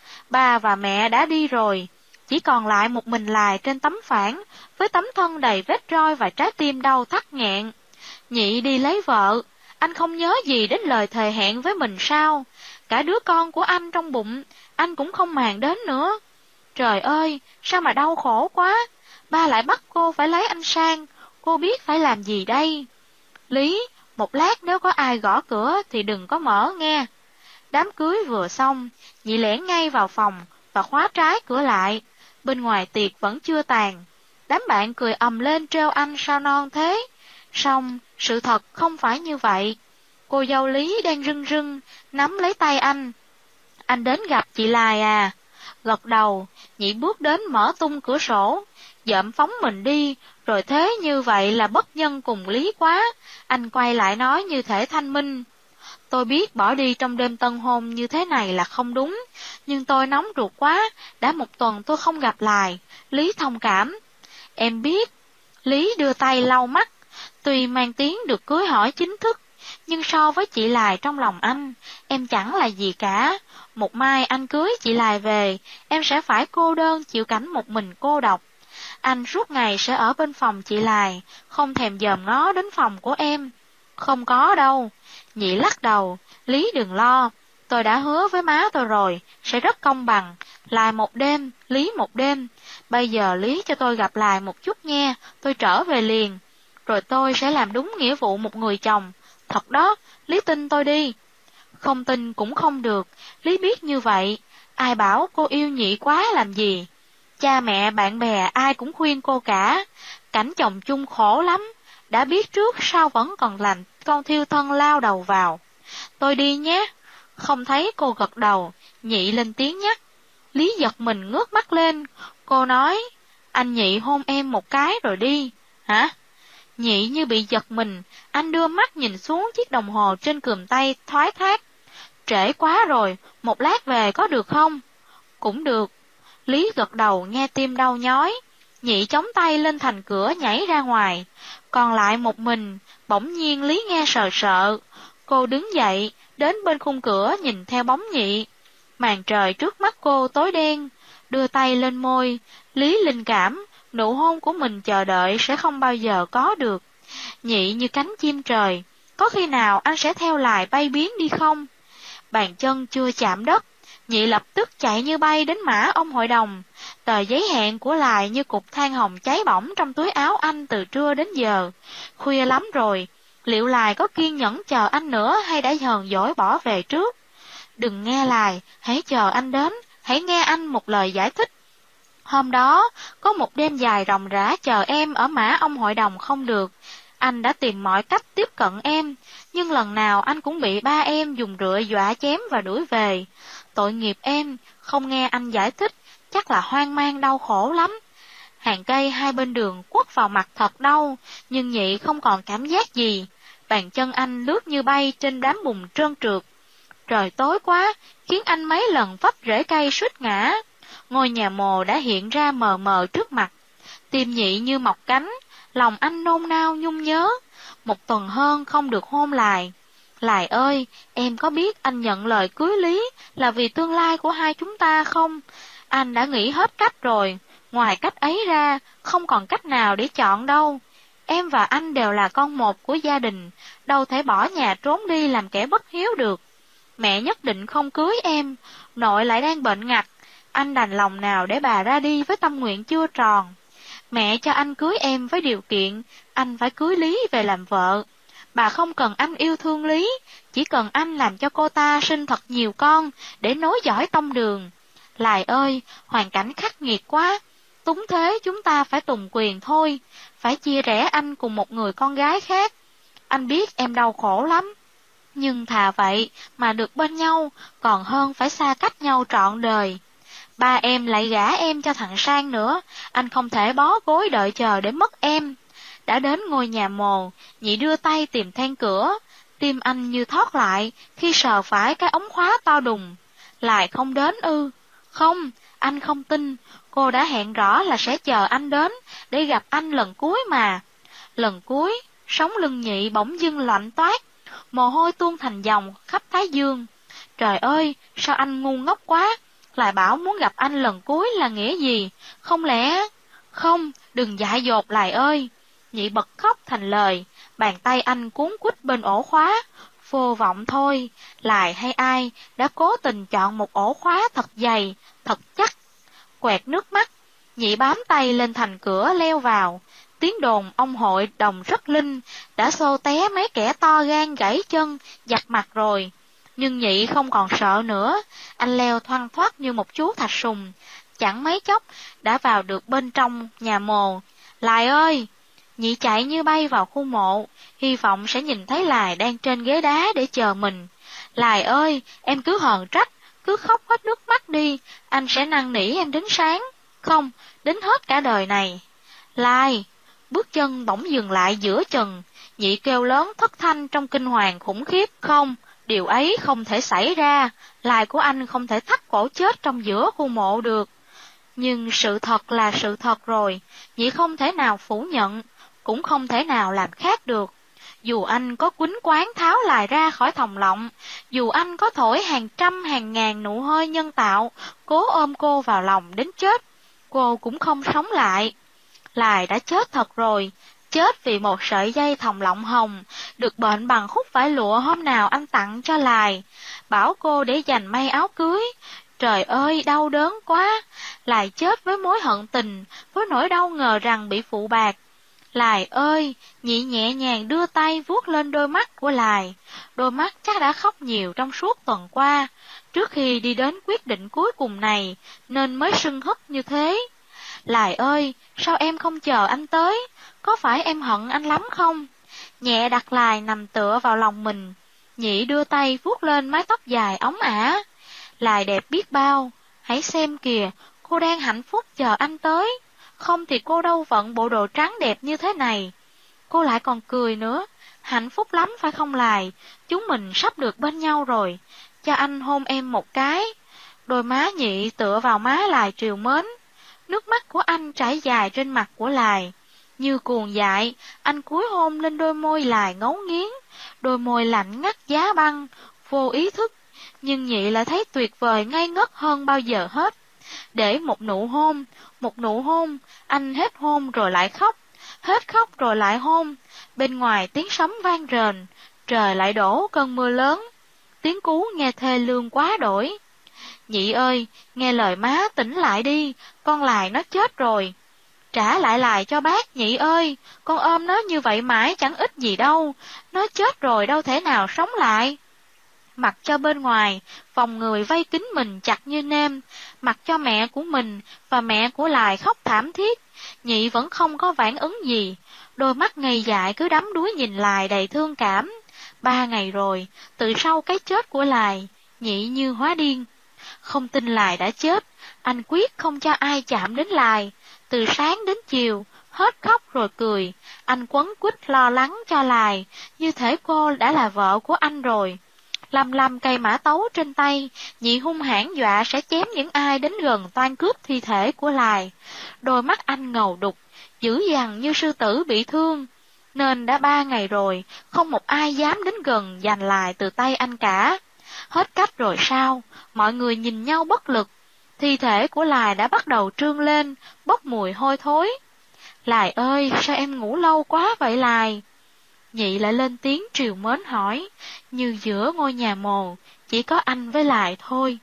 Ba và mẹ đã đi rồi, chỉ còn lại một mình Lài trên tấm phản, với tấm thân đầy vết roi và trái tim đau thắt nghẹn. Nhị đi lấy vợ, anh không nhớ gì đến lời thề hẹn với mình sao? Cả đứa con của anh trong bụng, anh cũng không màng đến nữa. Trời ơi, sao mà đau khổ quá, ba lại bắt cô phải lấy anh Sang, cô biết phải làm gì đây? Lý, một lát nếu có ai gõ cửa thì đừng có mở nghe. Đám cưới vừa xong, Nhị lẻn ngay vào phòng và khóa trái cửa lại. Bên ngoài tiệc vẫn chưa tàn. Đám bạn cười ầm lên trêu anh sao non thế. Song, sự thật không phải như vậy. Cô dâu Lý đang rưng rưng, nắm lấy tay anh. Anh đến gặp chị Lài à? Gật đầu, Nhị bước đến mở tung cửa sổ, dợm phóng mình đi, rồi thế như vậy là bất nhân cùng Lý quá. Anh quay lại nói như thể thanh minh. Tôi biết bỏ đi trong đêm tân hôn như thế này là không đúng, nhưng tôi nóng ruột quá, đã một tuần tôi không gặp Lài. Lý thông cảm. Em biết. Lý đưa tay lau mắt. Tuy mang tiếng được cưới hỏi chính thức, nhưng so với chị Lài trong lòng anh, em chẳng là gì cả. Một mai anh cưới chị Lài về, em sẽ phải cô đơn chịu cảnh một mình cô độc. Anh suốt ngày sẽ ở bên phòng chị Lài, không thèm dòm ngó đến phòng của em. Không có đâu. Nhị lắc đầu. Lý đừng lo, tôi đã hứa với má tôi rồi, sẽ rất công bằng. Lài một đêm, Lý một đêm. Bây giờ Lý cho tôi gặp Lài một chút nghe, tôi trở về liền. Rồi tôi sẽ làm đúng nghĩa vụ một người chồng. Thật đó, Lý tin tôi đi. Không tin cũng không được, Lý biết như vậy. Ai bảo cô yêu Nhị quá làm gì? Cha mẹ, bạn bè ai cũng khuyên cô cả. Cảnh chồng chung khổ lắm, đã biết trước sao vẫn còn làm con thiêu thân lao đầu vào. Tôi đi nhé. Không thấy cô gật đầu, Nhị lên tiếng nhắc. Lý giật mình ngước mắt lên. Cô nói, anh Nhị hôn em một cái rồi đi. Hả? Nhị như bị giật mình, anh đưa mắt nhìn xuống chiếc đồng hồ trên cườm tay thoái thác. Trễ quá rồi, một lát về có được không? Cũng được. Lý gật đầu nghe tim đau nhói. Nhị chống tay lên thành cửa nhảy ra ngoài. Còn lại một mình, bỗng nhiên Lý nghe sợ sợ. Cô đứng dậy, đến bên khung cửa nhìn theo bóng Nhị. Màn trời trước mắt cô tối đen, đưa tay lên môi. Lý linh cảm, nụ hôn của mình chờ đợi sẽ không bao giờ có được. Nhị như cánh chim trời, có khi nào anh sẽ theo Lài bay biến đi không? Bàn chân chưa chạm đất, Nhị lập tức chạy như bay đến mã ông hội đồng. Tờ giấy hẹn của Lài như cục than hồng cháy bỏng trong túi áo anh từ trưa đến giờ. Khuya lắm rồi, liệu Lài có kiên nhẫn chờ anh nữa hay đã hờn dỗi bỏ về trước? Đừng nghe Lài, hãy chờ anh đến, hãy nghe anh một lời giải thích. Hôm đó, có một đêm dài ròng rã chờ em ở mã ông hội đồng không được. Anh đã tìm mọi cách tiếp cận em, nhưng lần nào anh cũng bị ba em dùng rựa dọa chém và đuổi về. Tội nghiệp em, không nghe anh giải thích, chắc là hoang mang đau khổ lắm. Hàng cây hai bên đường quất vào mặt thật đau, nhưng Nhị không còn cảm giác gì. Bàn chân anh lướt như bay trên đám bùn trơn trượt. Trời tối quá, khiến anh mấy lần vấp rễ cây suýt ngã. Ngôi nhà mồ đã hiện ra mờ mờ trước mặt. Tim Nhị như mọc cánh, lòng anh nôn nao nhung nhớ. Một tuần hơn không được hôn Lài. Lài ơi, em có biết anh nhận lời cưới Lý là vì tương lai của hai chúng ta không? Anh đã nghĩ hết cách rồi, ngoài cách ấy ra, không còn cách nào để chọn đâu. Em và anh đều là con một của gia đình, đâu thể bỏ nhà trốn đi làm kẻ bất hiếu được. Mẹ nhất định không cưới em, nội lại đang bệnh ngặt, anh đành lòng nào để bà ra đi với tâm nguyện chưa tròn. Mẹ cho anh cưới em với điều kiện, anh phải cưới Lý về làm vợ. Bà không cần anh yêu thương Lý, chỉ cần anh làm cho cô ta sinh thật nhiều con để nối dõi tông đường. Lài ơi, hoàn cảnh khắc nghiệt quá, túng thế chúng ta phải tùng quyền thôi, phải chia rẽ anh cùng một người con gái khác. Anh biết em đau khổ lắm, nhưng thà vậy mà được bên nhau, còn hơn phải xa cách nhau trọn đời. Ba em lại gả em cho thằng Sang nữa, anh không thể bó gối đợi chờ để mất em. Đã đến ngôi nhà mồ, Nhị đưa tay tìm then cửa, tim anh như thoát lại khi sờ phải cái ống khóa to đùng. Lại không đến ư? Không, anh không tin, cô đã hẹn rõ là sẽ chờ anh đến để gặp anh lần cuối mà. Lần cuối, sống lưng Nhị bỗng dưng lạnh toát, mồ hôi tuôn thành dòng khắp thái dương. Trời ơi, sao anh ngu ngốc quá, lại bảo muốn gặp anh lần cuối là nghĩa gì? Không lẽ... Không, đừng dại dột Lài ơi. Nhị bật khóc thành lời, bàn tay anh cuốn quýt bên ổ khóa. Vô vọng thôi, Lài hay ai đã cố tình chọn một ổ khóa thật dày, thật chắc. Quẹt nước mắt, Nhị bám tay lên thành cửa leo vào. Tiếng đồn ông hội đồng rất linh, đã xô té mấy kẻ to gan gãy chân, giặt mặt rồi. Nhưng Nhị không còn sợ nữa, anh leo thoăn thoắt như một chú thạch sùng, chẳng mấy chốc đã vào được bên trong nhà mồ. Lài ơi! Nhị chạy như bay vào khu mộ, hy vọng sẽ nhìn thấy Lài đang trên ghế đá để chờ mình. Lài ơi, em cứ hờn trách, cứ khóc hết nước mắt đi, anh sẽ năn nỉ em đến sáng. Không, đến hết cả đời này. Lài! Bước chân bỗng dừng lại giữa chừng, Nhị kêu lớn thất thanh trong kinh hoàng khủng khiếp. Không, điều ấy không thể xảy ra, Lài của anh không thể thắt cổ chết trong giữa khu mộ được. Nhưng sự thật là sự thật rồi, Nhị không thể nào phủ nhận, cũng không thể nào làm khác được. Dù anh có quýnh quán tháo Lài ra khỏi thòng lọng, dù anh có thổi hàng trăm hàng ngàn nụ hơi nhân tạo, cố ôm cô vào lòng đến chết, cô cũng không sống lại. Lài đã chết thật rồi, chết vì một sợi dây thòng lọng hồng, được bệnh bằng khúc vải lụa hôm nào anh tặng cho Lài, bảo cô để dành may áo cưới. Trời ơi, đau đớn quá, Lài chết với mối hận tình, với nỗi đau ngờ rằng bị phụ bạc. Lài ơi, Nhị nhẹ nhàng đưa tay vuốt lên đôi mắt của Lài, đôi mắt chắc đã khóc nhiều trong suốt tuần qua, trước khi đi đến quyết định cuối cùng này, nên mới sưng húp như thế. Lài ơi, sao em không chờ anh tới, có phải em hận anh lắm không? Nhẹ đặt Lài nằm tựa vào lòng mình, Nhị đưa tay vuốt lên mái tóc dài óng ả. Lài đẹp biết bao, hãy xem kìa, cô đang hạnh phúc chờ anh tới. Không thì cô đâu vận bộ đồ trắng đẹp như thế này. Cô lại còn cười nữa, hạnh phúc lắm phải không Lài? Chúng mình sắp được bên nhau rồi, cho anh hôn em một cái. Đôi má Nhị tựa vào má Lài trìu mến. Nước mắt của anh trải dài trên mặt của Lài. Như cuồng dại, anh cúi hôn lên đôi môi Lài ngấu nghiến, đôi môi lạnh ngắt giá băng, vô ý thức. Nhưng Nhị lại thấy tuyệt vời ngây ngất hơn bao giờ hết. Để một nụ hôn, một nụ hôn, anh hết hôn rồi lại khóc, hết khóc rồi lại hôn. Bên ngoài tiếng sấm vang rền, trời lại đổ cơn mưa lớn. Tiếng cú nghe thê lương quá đổi. Nhị ơi, nghe lời má tỉnh lại đi, con Lài nó chết rồi. Trả lại Lài cho bác, Nhị ơi, con ôm nó như vậy mãi chẳng ích gì đâu, nó chết rồi đâu thể nào sống lại. Mặc cho bên ngoài, vòng người vây kín mình chặt như nêm, mặc cho mẹ của mình và mẹ của Lài khóc thảm thiết, Nhị vẫn không có phản ứng gì, đôi mắt ngây dại cứ đắm đuối nhìn Lài đầy thương cảm. Ba ngày rồi, từ sau cái chết của Lài, Nhị như hóa điên. Không tin Lài đã chết, anh quyết không cho ai chạm đến Lài. Từ sáng đến chiều, hết khóc rồi cười, anh quấn quýt lo lắng cho Lài, như thể cô đã là vợ của anh rồi. Lăm lăm cây mã tấu trên tay, Nhị hung hãn dọa sẽ chém những ai đến gần toan cướp thi thể của Lài. Đôi mắt anh ngầu đục, dữ dằn như sư tử bị thương. Nên đã ba ngày rồi, không một ai dám đến gần giành Lài từ tay anh cả. Hết cách rồi sao, mọi người nhìn nhau bất lực. Thi thể của Lài đã bắt đầu trương lên, bốc mùi hôi thối. Lài ơi, sao em ngủ lâu quá vậy Lài? Nhị lại lên tiếng trìu mến hỏi, như giữa ngôi nhà mồ, chỉ có anh với Lài thôi.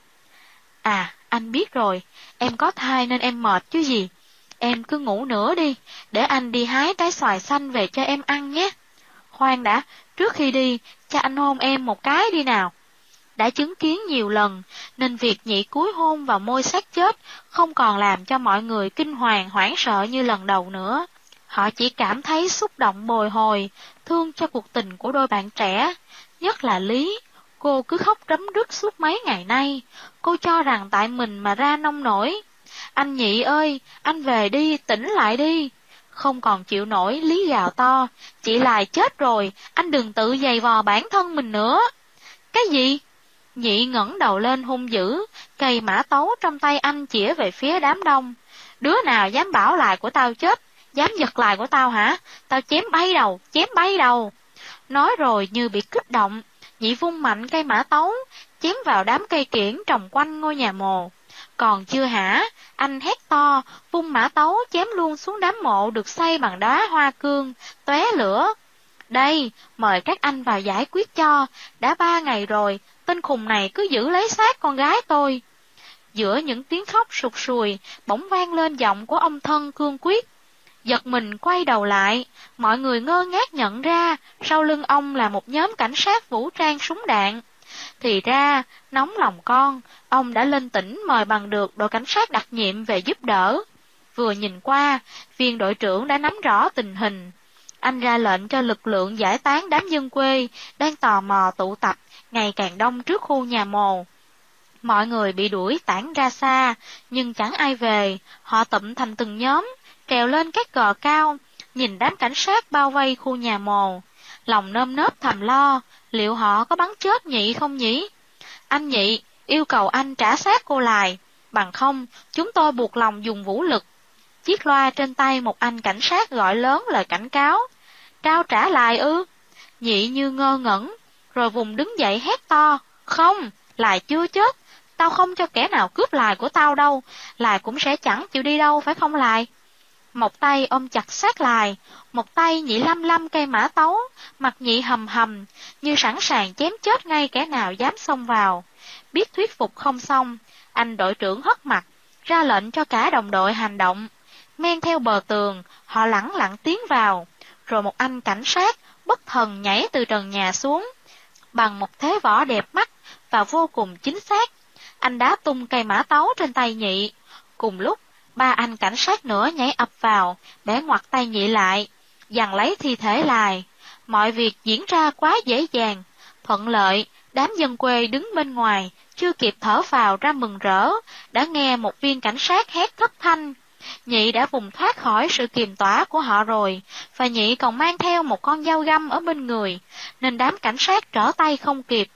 À, anh biết rồi, em có thai nên em mệt chứ gì. Em cứ ngủ nữa đi, để anh đi hái trái xoài xanh về cho em ăn nhé. Khoan đã, trước khi đi, cho anh hôn em một cái đi nào. Đã chứng kiến nhiều lần, nên việc Nhị cúi hôn vào môi xác chết không còn làm cho mọi người kinh hoàng hoảng sợ như lần đầu nữa. Họ chỉ cảm thấy xúc động bồi hồi, thương cho cuộc tình của đôi bạn trẻ, nhất là Lý. Cô cứ khóc rấm rứt suốt mấy ngày nay, cô cho rằng tại mình mà ra nông nổi. Anh Nhị ơi, anh về đi, tỉnh lại đi. Không còn chịu nổi, Lý gào to, chị Lài chết rồi, anh đừng tự giày vò bản thân mình nữa. Cái gì? Nhị ngẩng đầu lên hung dữ, cây mã tấu trong tay anh chĩa về phía đám đông. Đứa nào dám bảo Lài của tao chết, dám giật Lài của tao hả? Tao chém bay đầu, chém bay đầu. Nói rồi như bị kích động, Nhị vung mạnh cây mã tấu, chém vào đám cây kiểng trồng quanh ngôi nhà mồ. Còn chưa hả, anh hét to, vung mã tấu chém luôn xuống đám mộ được xây bằng đá hoa cương, tóe lửa. Đây, mời các anh vào giải quyết cho, đã ba ngày rồi, tên khùng này cứ giữ lấy xác con gái tôi. Giữa những tiếng khóc sụt sùi, bỗng vang lên giọng của ông thân cương quyết. Giật mình quay đầu lại, mọi người ngơ ngác nhận ra, sau lưng ông là một nhóm cảnh sát vũ trang súng đạn. Thì ra, nóng lòng con, ông đã lên tỉnh mời bằng được đội cảnh sát đặc nhiệm về giúp đỡ. Vừa nhìn qua, viên đội trưởng đã nắm rõ tình hình. Anh ra lệnh cho lực lượng giải tán đám dân quê đang tò mò tụ tập ngày càng đông trước khu nhà mồ. Mọi người bị đuổi tản ra xa, nhưng chẳng ai về, họ tụm thành từng nhóm, trèo lên các gò cao, nhìn đám cảnh sát bao vây khu nhà mồ. Lòng nơm nớp thầm lo, liệu họ có bắn chết Nhị không nhỉ? Anh Nhị, yêu cầu anh trả xác cô Lài, bằng không, chúng tôi buộc lòng dùng vũ lực. Chiếc loa trên tay một anh cảnh sát gọi lớn lời cảnh cáo. Trao trả Lài ư? Nhị như ngơ ngẩn, rồi vùng đứng dậy hét to. Không, Lài chưa chết, tao không cho kẻ nào cướp Lài của tao đâu, Lài cũng sẽ chẳng chịu đi đâu phải không Lài? Một tay ôm chặt sát Lài, một tay Nhị lăm lăm cây mã tấu, mặt Nhị hầm hầm, như sẵn sàng chém chết ngay kẻ nào dám xông vào. Biết thuyết phục không xong, anh đội trưởng hất mặt, ra lệnh cho cả đồng đội hành động. Men theo bờ tường, họ lẳng lặng tiến vào, rồi một anh cảnh sát bất thần nhảy từ trần nhà xuống. Bằng một thế võ đẹp mắt và vô cùng chính xác, anh đá tung cây mã tấu trên tay Nhị. Cùng lúc, ba anh cảnh sát nữa nhảy ập vào, bẻ ngoặt tay Nhị lại, giằng lấy thi thể Lài. Mọi việc diễn ra quá dễ dàng, thuận lợi. Đám dân quê đứng bên ngoài, chưa kịp thở phào ra mừng rỡ, đã nghe một viên cảnh sát hét thất thanh. Nhị đã vùng thoát khỏi sự kiềm tỏa của họ rồi, và Nhị còn mang theo một con dao găm ở bên người, nên đám cảnh sát trở tay không kịp.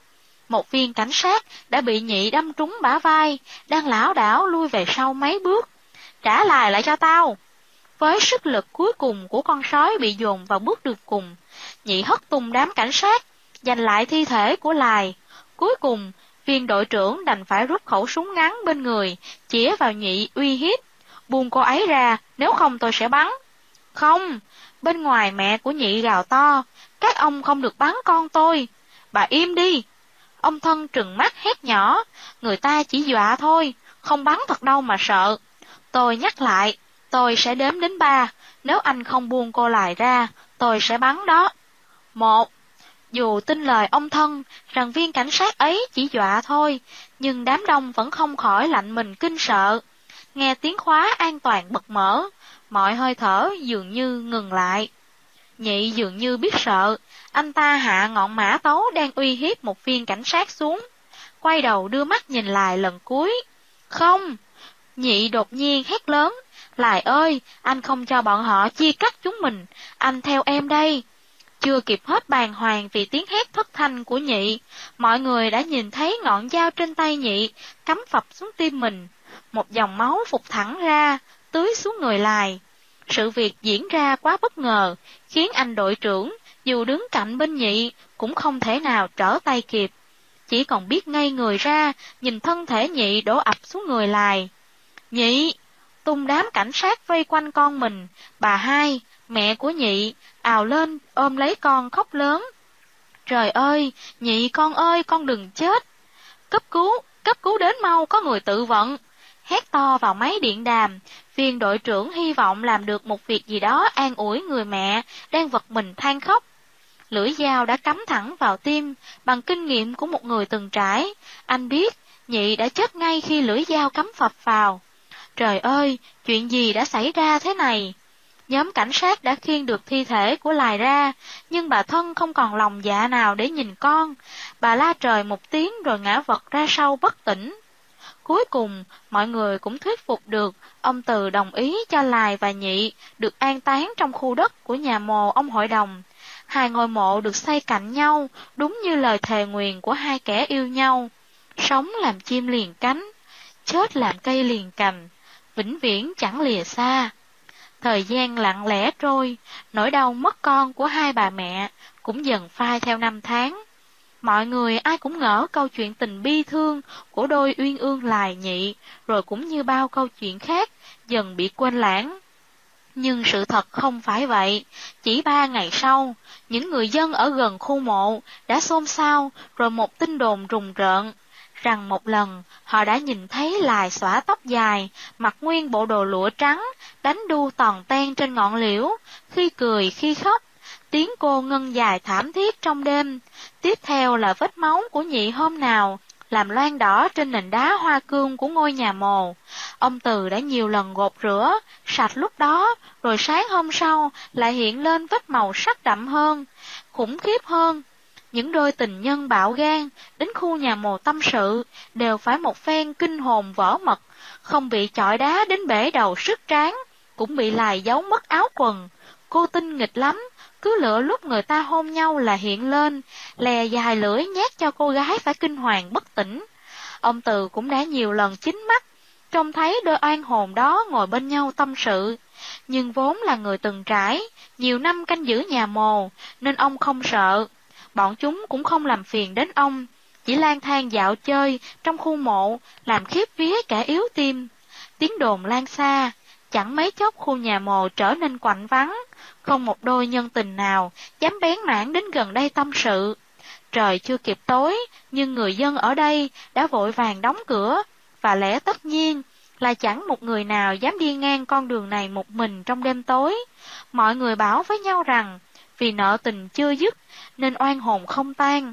một viên cảnh sát đã bị Nhị đâm trúng bả vai, đang lảo đảo lui về sau mấy bước. Trả lại lại cho tao! Với sức lực cuối cùng của con sói bị dồn vào bước đường cùng, Nhị hất tung đám cảnh sát, giành lại thi thể của Lài. Cuối cùng, viên đội trưởng đành phải rút khẩu súng ngắn bên người, chĩa vào Nhị uy hiếp. Buông cô ấy ra, nếu không tôi sẽ bắn. Không! Bên ngoài mẹ của Nhị gào to, các ông không được bắn con tôi. Bà im đi! Ông Thân trừng mắt hét nhỏ, người ta chỉ dọa thôi, không bắn thật đâu mà sợ. Tôi nhắc lại, tôi sẽ đếm đến ba, nếu anh không buông cô Lài ra, tôi sẽ bắn đó. Một. Dù tin lời ông Thân rằng viên cảnh sát ấy chỉ dọa thôi, nhưng đám đông vẫn không khỏi lạnh mình kinh sợ. Nghe tiếng khóa an toàn bật mở, mọi hơi thở dường như ngừng lại. Nhị dường như biết sợ, anh ta hạ ngọn mã tấu đang uy hiếp một viên cảnh sát xuống, quay đầu đưa mắt nhìn Lài lần cuối. Không! Nhị đột nhiên hét lớn, Lài ơi, anh không cho bọn họ chia cắt chúng mình, anh theo em đây. Chưa kịp hết bàng hoàng vì tiếng hét thất thanh của Nhị, mọi người đã nhìn thấy ngọn dao trên tay Nhị cắm phập xuống tim mình. Một dòng máu phụt thẳng ra, tưới xuống người Lài. Sự việc diễn ra quá bất ngờ, khiến anh đội trưởng, dù đứng cạnh bên Nhị, cũng không thể nào trở tay kịp. Chỉ còn biết ngây người ra, nhìn thân thể Nhị đổ ập xuống người Lài. Nhị! Tung đám cảnh sát vây quanh con mình, bà hai, mẹ của Nhị, ào lên ôm lấy con khóc lớn. Trời ơi, Nhị con ơi, con đừng chết! Cấp cứu, cấp cứu đến mau, có người tự vận! Hét to vào máy điện đàm, viên đội trưởng hy vọng làm được một việc gì đó an ủi người mẹ đang vật mình than khóc. Lưỡi dao đã cắm thẳng vào tim, bằng kinh nghiệm của một người từng trải, anh biết Nhị đã chết ngay khi lưỡi dao cắm phập vào. Trời ơi, chuyện gì đã xảy ra thế này? Nhóm cảnh sát đã khiêng được thi thể của Lài ra, nhưng bà Thân không còn lòng dạ nào để nhìn con. Bà la trời một tiếng rồi ngã vật ra sau bất tỉnh. Cuối cùng, mọi người cũng thuyết phục được ông Từ đồng ý cho Lài và Nhị được an táng trong khu đất của nhà mồ ông hội đồng. Hai ngôi mộ được xây cạnh nhau, đúng như lời thề nguyền của hai kẻ yêu nhau. Sống làm chim liền cánh, chết làm cây liền cành, vĩnh viễn chẳng lìa xa. Thời gian lặng lẽ trôi, nỗi đau mất con của hai bà mẹ cũng dần phai theo năm tháng. Mọi người ai cũng ngỡ câu chuyện tình bi thương của đôi uyên ương Lài Nhị, rồi cũng như bao câu chuyện khác, dần bị quên lãng. Nhưng sự thật không phải vậy. Chỉ ba ngày sau, những người dân ở gần khu mộ đã xôn xao rồi một tin đồn rùng rợn, rằng một lần họ đã nhìn thấy Lài xõa tóc dài, mặc nguyên bộ đồ lụa trắng, đánh đu tòn ten trên ngọn liễu, khi cười khi khóc, tiếng cô ngân dài thảm thiết trong đêm. Tiếp theo là vết máu của Nhị hôm nào, làm loang đỏ trên nền đá hoa cương của ngôi nhà mồ. Ông Từ đã nhiều lần gột rửa, sạch lúc đó, rồi sáng hôm sau lại hiện lên vết màu sắc đậm hơn, khủng khiếp hơn. Những đôi tình nhân bạo gan đến khu nhà mồ tâm sự đều phải một phen kinh hồn vỡ mật, không bị chọi đá đến bể đầu sức tráng, cũng bị Lài giấu mất áo quần. Cô tinh nghịch lắm, cứ lựa lúc người ta hôn nhau là hiện lên, lè dài lưỡi nhét cho cô gái phải kinh hoàng bất tỉnh. Ông Từ cũng đã nhiều lần chính mắt trông thấy đôi oan hồn đó ngồi bên nhau tâm sự. Nhưng vốn là người từng trải, nhiều năm canh giữ nhà mồ, nên ông không sợ. Bọn chúng cũng không làm phiền đến ông, chỉ lang thang dạo chơi trong khu mộ, làm khiếp vía kẻ yếu tim. Tiếng đồn lan xa, chẳng mấy chốc khu nhà mồ trở nên quạnh vắng, không một đôi nhân tình nào dám bén mảng đến gần đây tâm sự. Trời chưa kịp tối, nhưng người dân ở đây đã vội vàng đóng cửa, và lẽ tất nhiên là chẳng một người nào dám đi ngang con đường này một mình trong đêm tối. Mọi người bảo với nhau rằng, vì nợ tình chưa dứt, nên oan hồn không tan.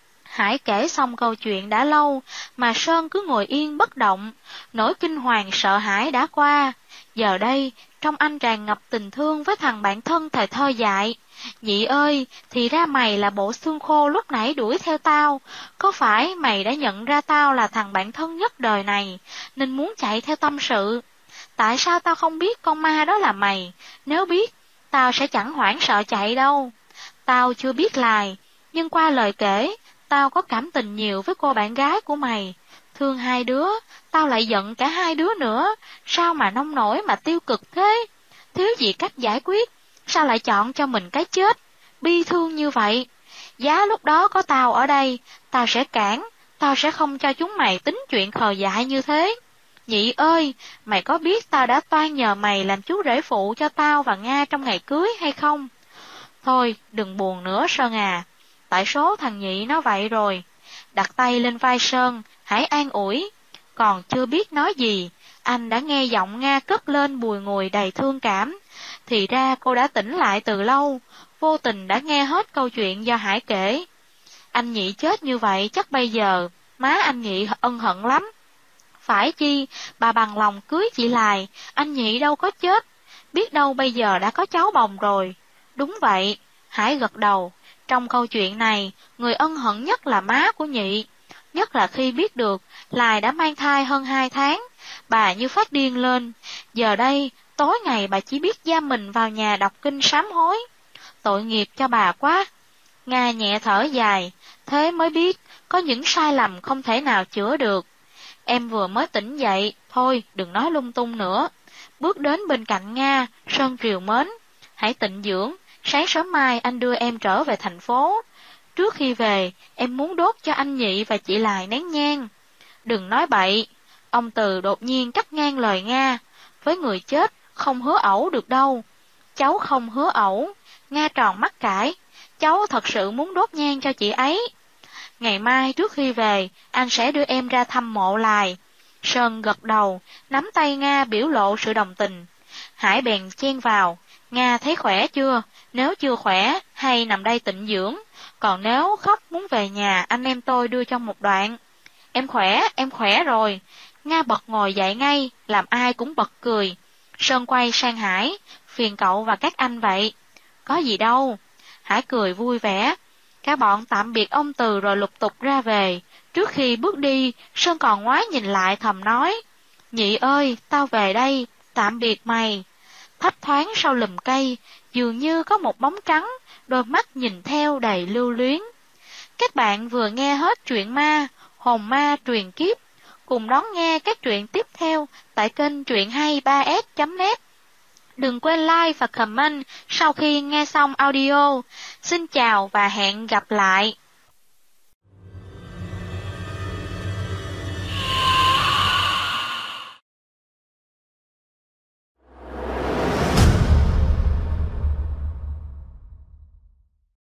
Hải kể xong câu chuyện đã lâu, mà Sơn cứ ngồi yên bất động, nỗi kinh hoàng sợ hãi đã qua. Giờ đây, trong anh tràn ngập tình thương với thằng bạn thân thời thơ dại. Nhị ơi, thì ra mày là bộ xương khô lúc nãy đuổi theo tao. Có phải mày đã nhận ra tao là thằng bạn thân nhất đời này, nên muốn chạy theo tâm sự? Tại sao tao không biết con ma đó là mày? Nếu biết, tao sẽ chẳng hoảng sợ chạy đâu. Tao chưa biết Lài, nhưng qua lời kể, tao có cảm tình nhiều với cô bạn gái của mày. Thương hai đứa, tao lại giận cả hai đứa nữa, sao mà nông nổi mà tiêu cực thế? Thiếu gì cách giải quyết, sao lại chọn cho mình cái chết? Bi thương như vậy. Giá lúc đó có tao ở đây, tao sẽ cản, tao sẽ không cho chúng mày tính chuyện khờ dại như thế. Nhị ơi, mày có biết tao đã toan nhờ mày làm chú rể phụ cho tao và Nga trong ngày cưới hay không? Thôi, đừng buồn nữa Sơn à, tại số thằng Nhị nó vậy rồi. Đặt tay lên vai Sơn, hãy an ủi. Còn chưa biết nói gì, anh đã nghe giọng Nga cất lên bùi ngùi đầy thương cảm. Thì ra cô đã tỉnh lại từ lâu, vô tình đã nghe hết câu chuyện do Hải kể. Anh Nhị chết như vậy chắc bây giờ, má anh Nhị ân hận lắm. Phải chi, bà bằng lòng cưới chị Lài, anh Nhị đâu có chết, biết đâu bây giờ đã có cháu bồng rồi. Đúng vậy, Hải gật đầu, trong câu chuyện này, người ân hận nhất là má của Nhị, nhất là khi biết được Lài đã mang thai hơn hai tháng, bà như phát điên lên, giờ đây, tối ngày bà chỉ biết giam mình vào nhà đọc kinh sám hối. Tội nghiệp cho bà quá. Nga nhẹ thở dài, thế mới biết, có những sai lầm không thể nào chữa được. Em vừa mới tỉnh dậy, thôi đừng nói lung tung nữa. Bước đến bên cạnh Nga, Sơn triều mến. Hãy tịnh dưỡng, sáng sớm mai anh đưa em trở về thành phố. Trước khi về, em muốn đốt cho anh Nhị và chị Lài nén nhang. Đừng nói bậy. Ông Từ đột nhiên cắt ngang lời Nga. Với người chết, không hứa ẩu được đâu. Cháu không hứa ẩu. Nga tròn mắt cãi. Cháu thật sự muốn đốt nhang cho chị ấy. Ngày mai trước khi về, anh sẽ đưa em ra thăm mộ Lài. Sơn gật đầu, nắm tay Nga biểu lộ sự đồng tình. Hải bèn chen vào. Nga thấy khỏe chưa? Nếu chưa khỏe, hay nằm đây tịnh dưỡng. Còn nếu khóc muốn về nhà, anh em tôi đưa trong một đoạn. Em khỏe, em khỏe rồi. Nga bật ngồi dậy ngay, làm ai cũng bật cười. Sơn quay sang Hải, phiền cậu và các anh vậy. Có gì đâu. Hải cười vui vẻ. Cả bọn tạm biệt ông Từ rồi lục tục ra về. Trước khi bước đi, Sơn còn ngoái nhìn lại thầm nói. Nhị ơi, tao về đây, tạm biệt mày. Thấp thoáng sau lùm cây, dường như có một bóng trắng, đôi mắt nhìn theo đầy lưu luyến. Các bạn vừa nghe hết truyện ma, hồn ma truyền kiếp. Cùng đón nghe các truyện tiếp theo tại kênh truyện hay ba s chấm net. Đừng quên like và comment sau khi nghe xong audio. Xin chào và hẹn gặp lại.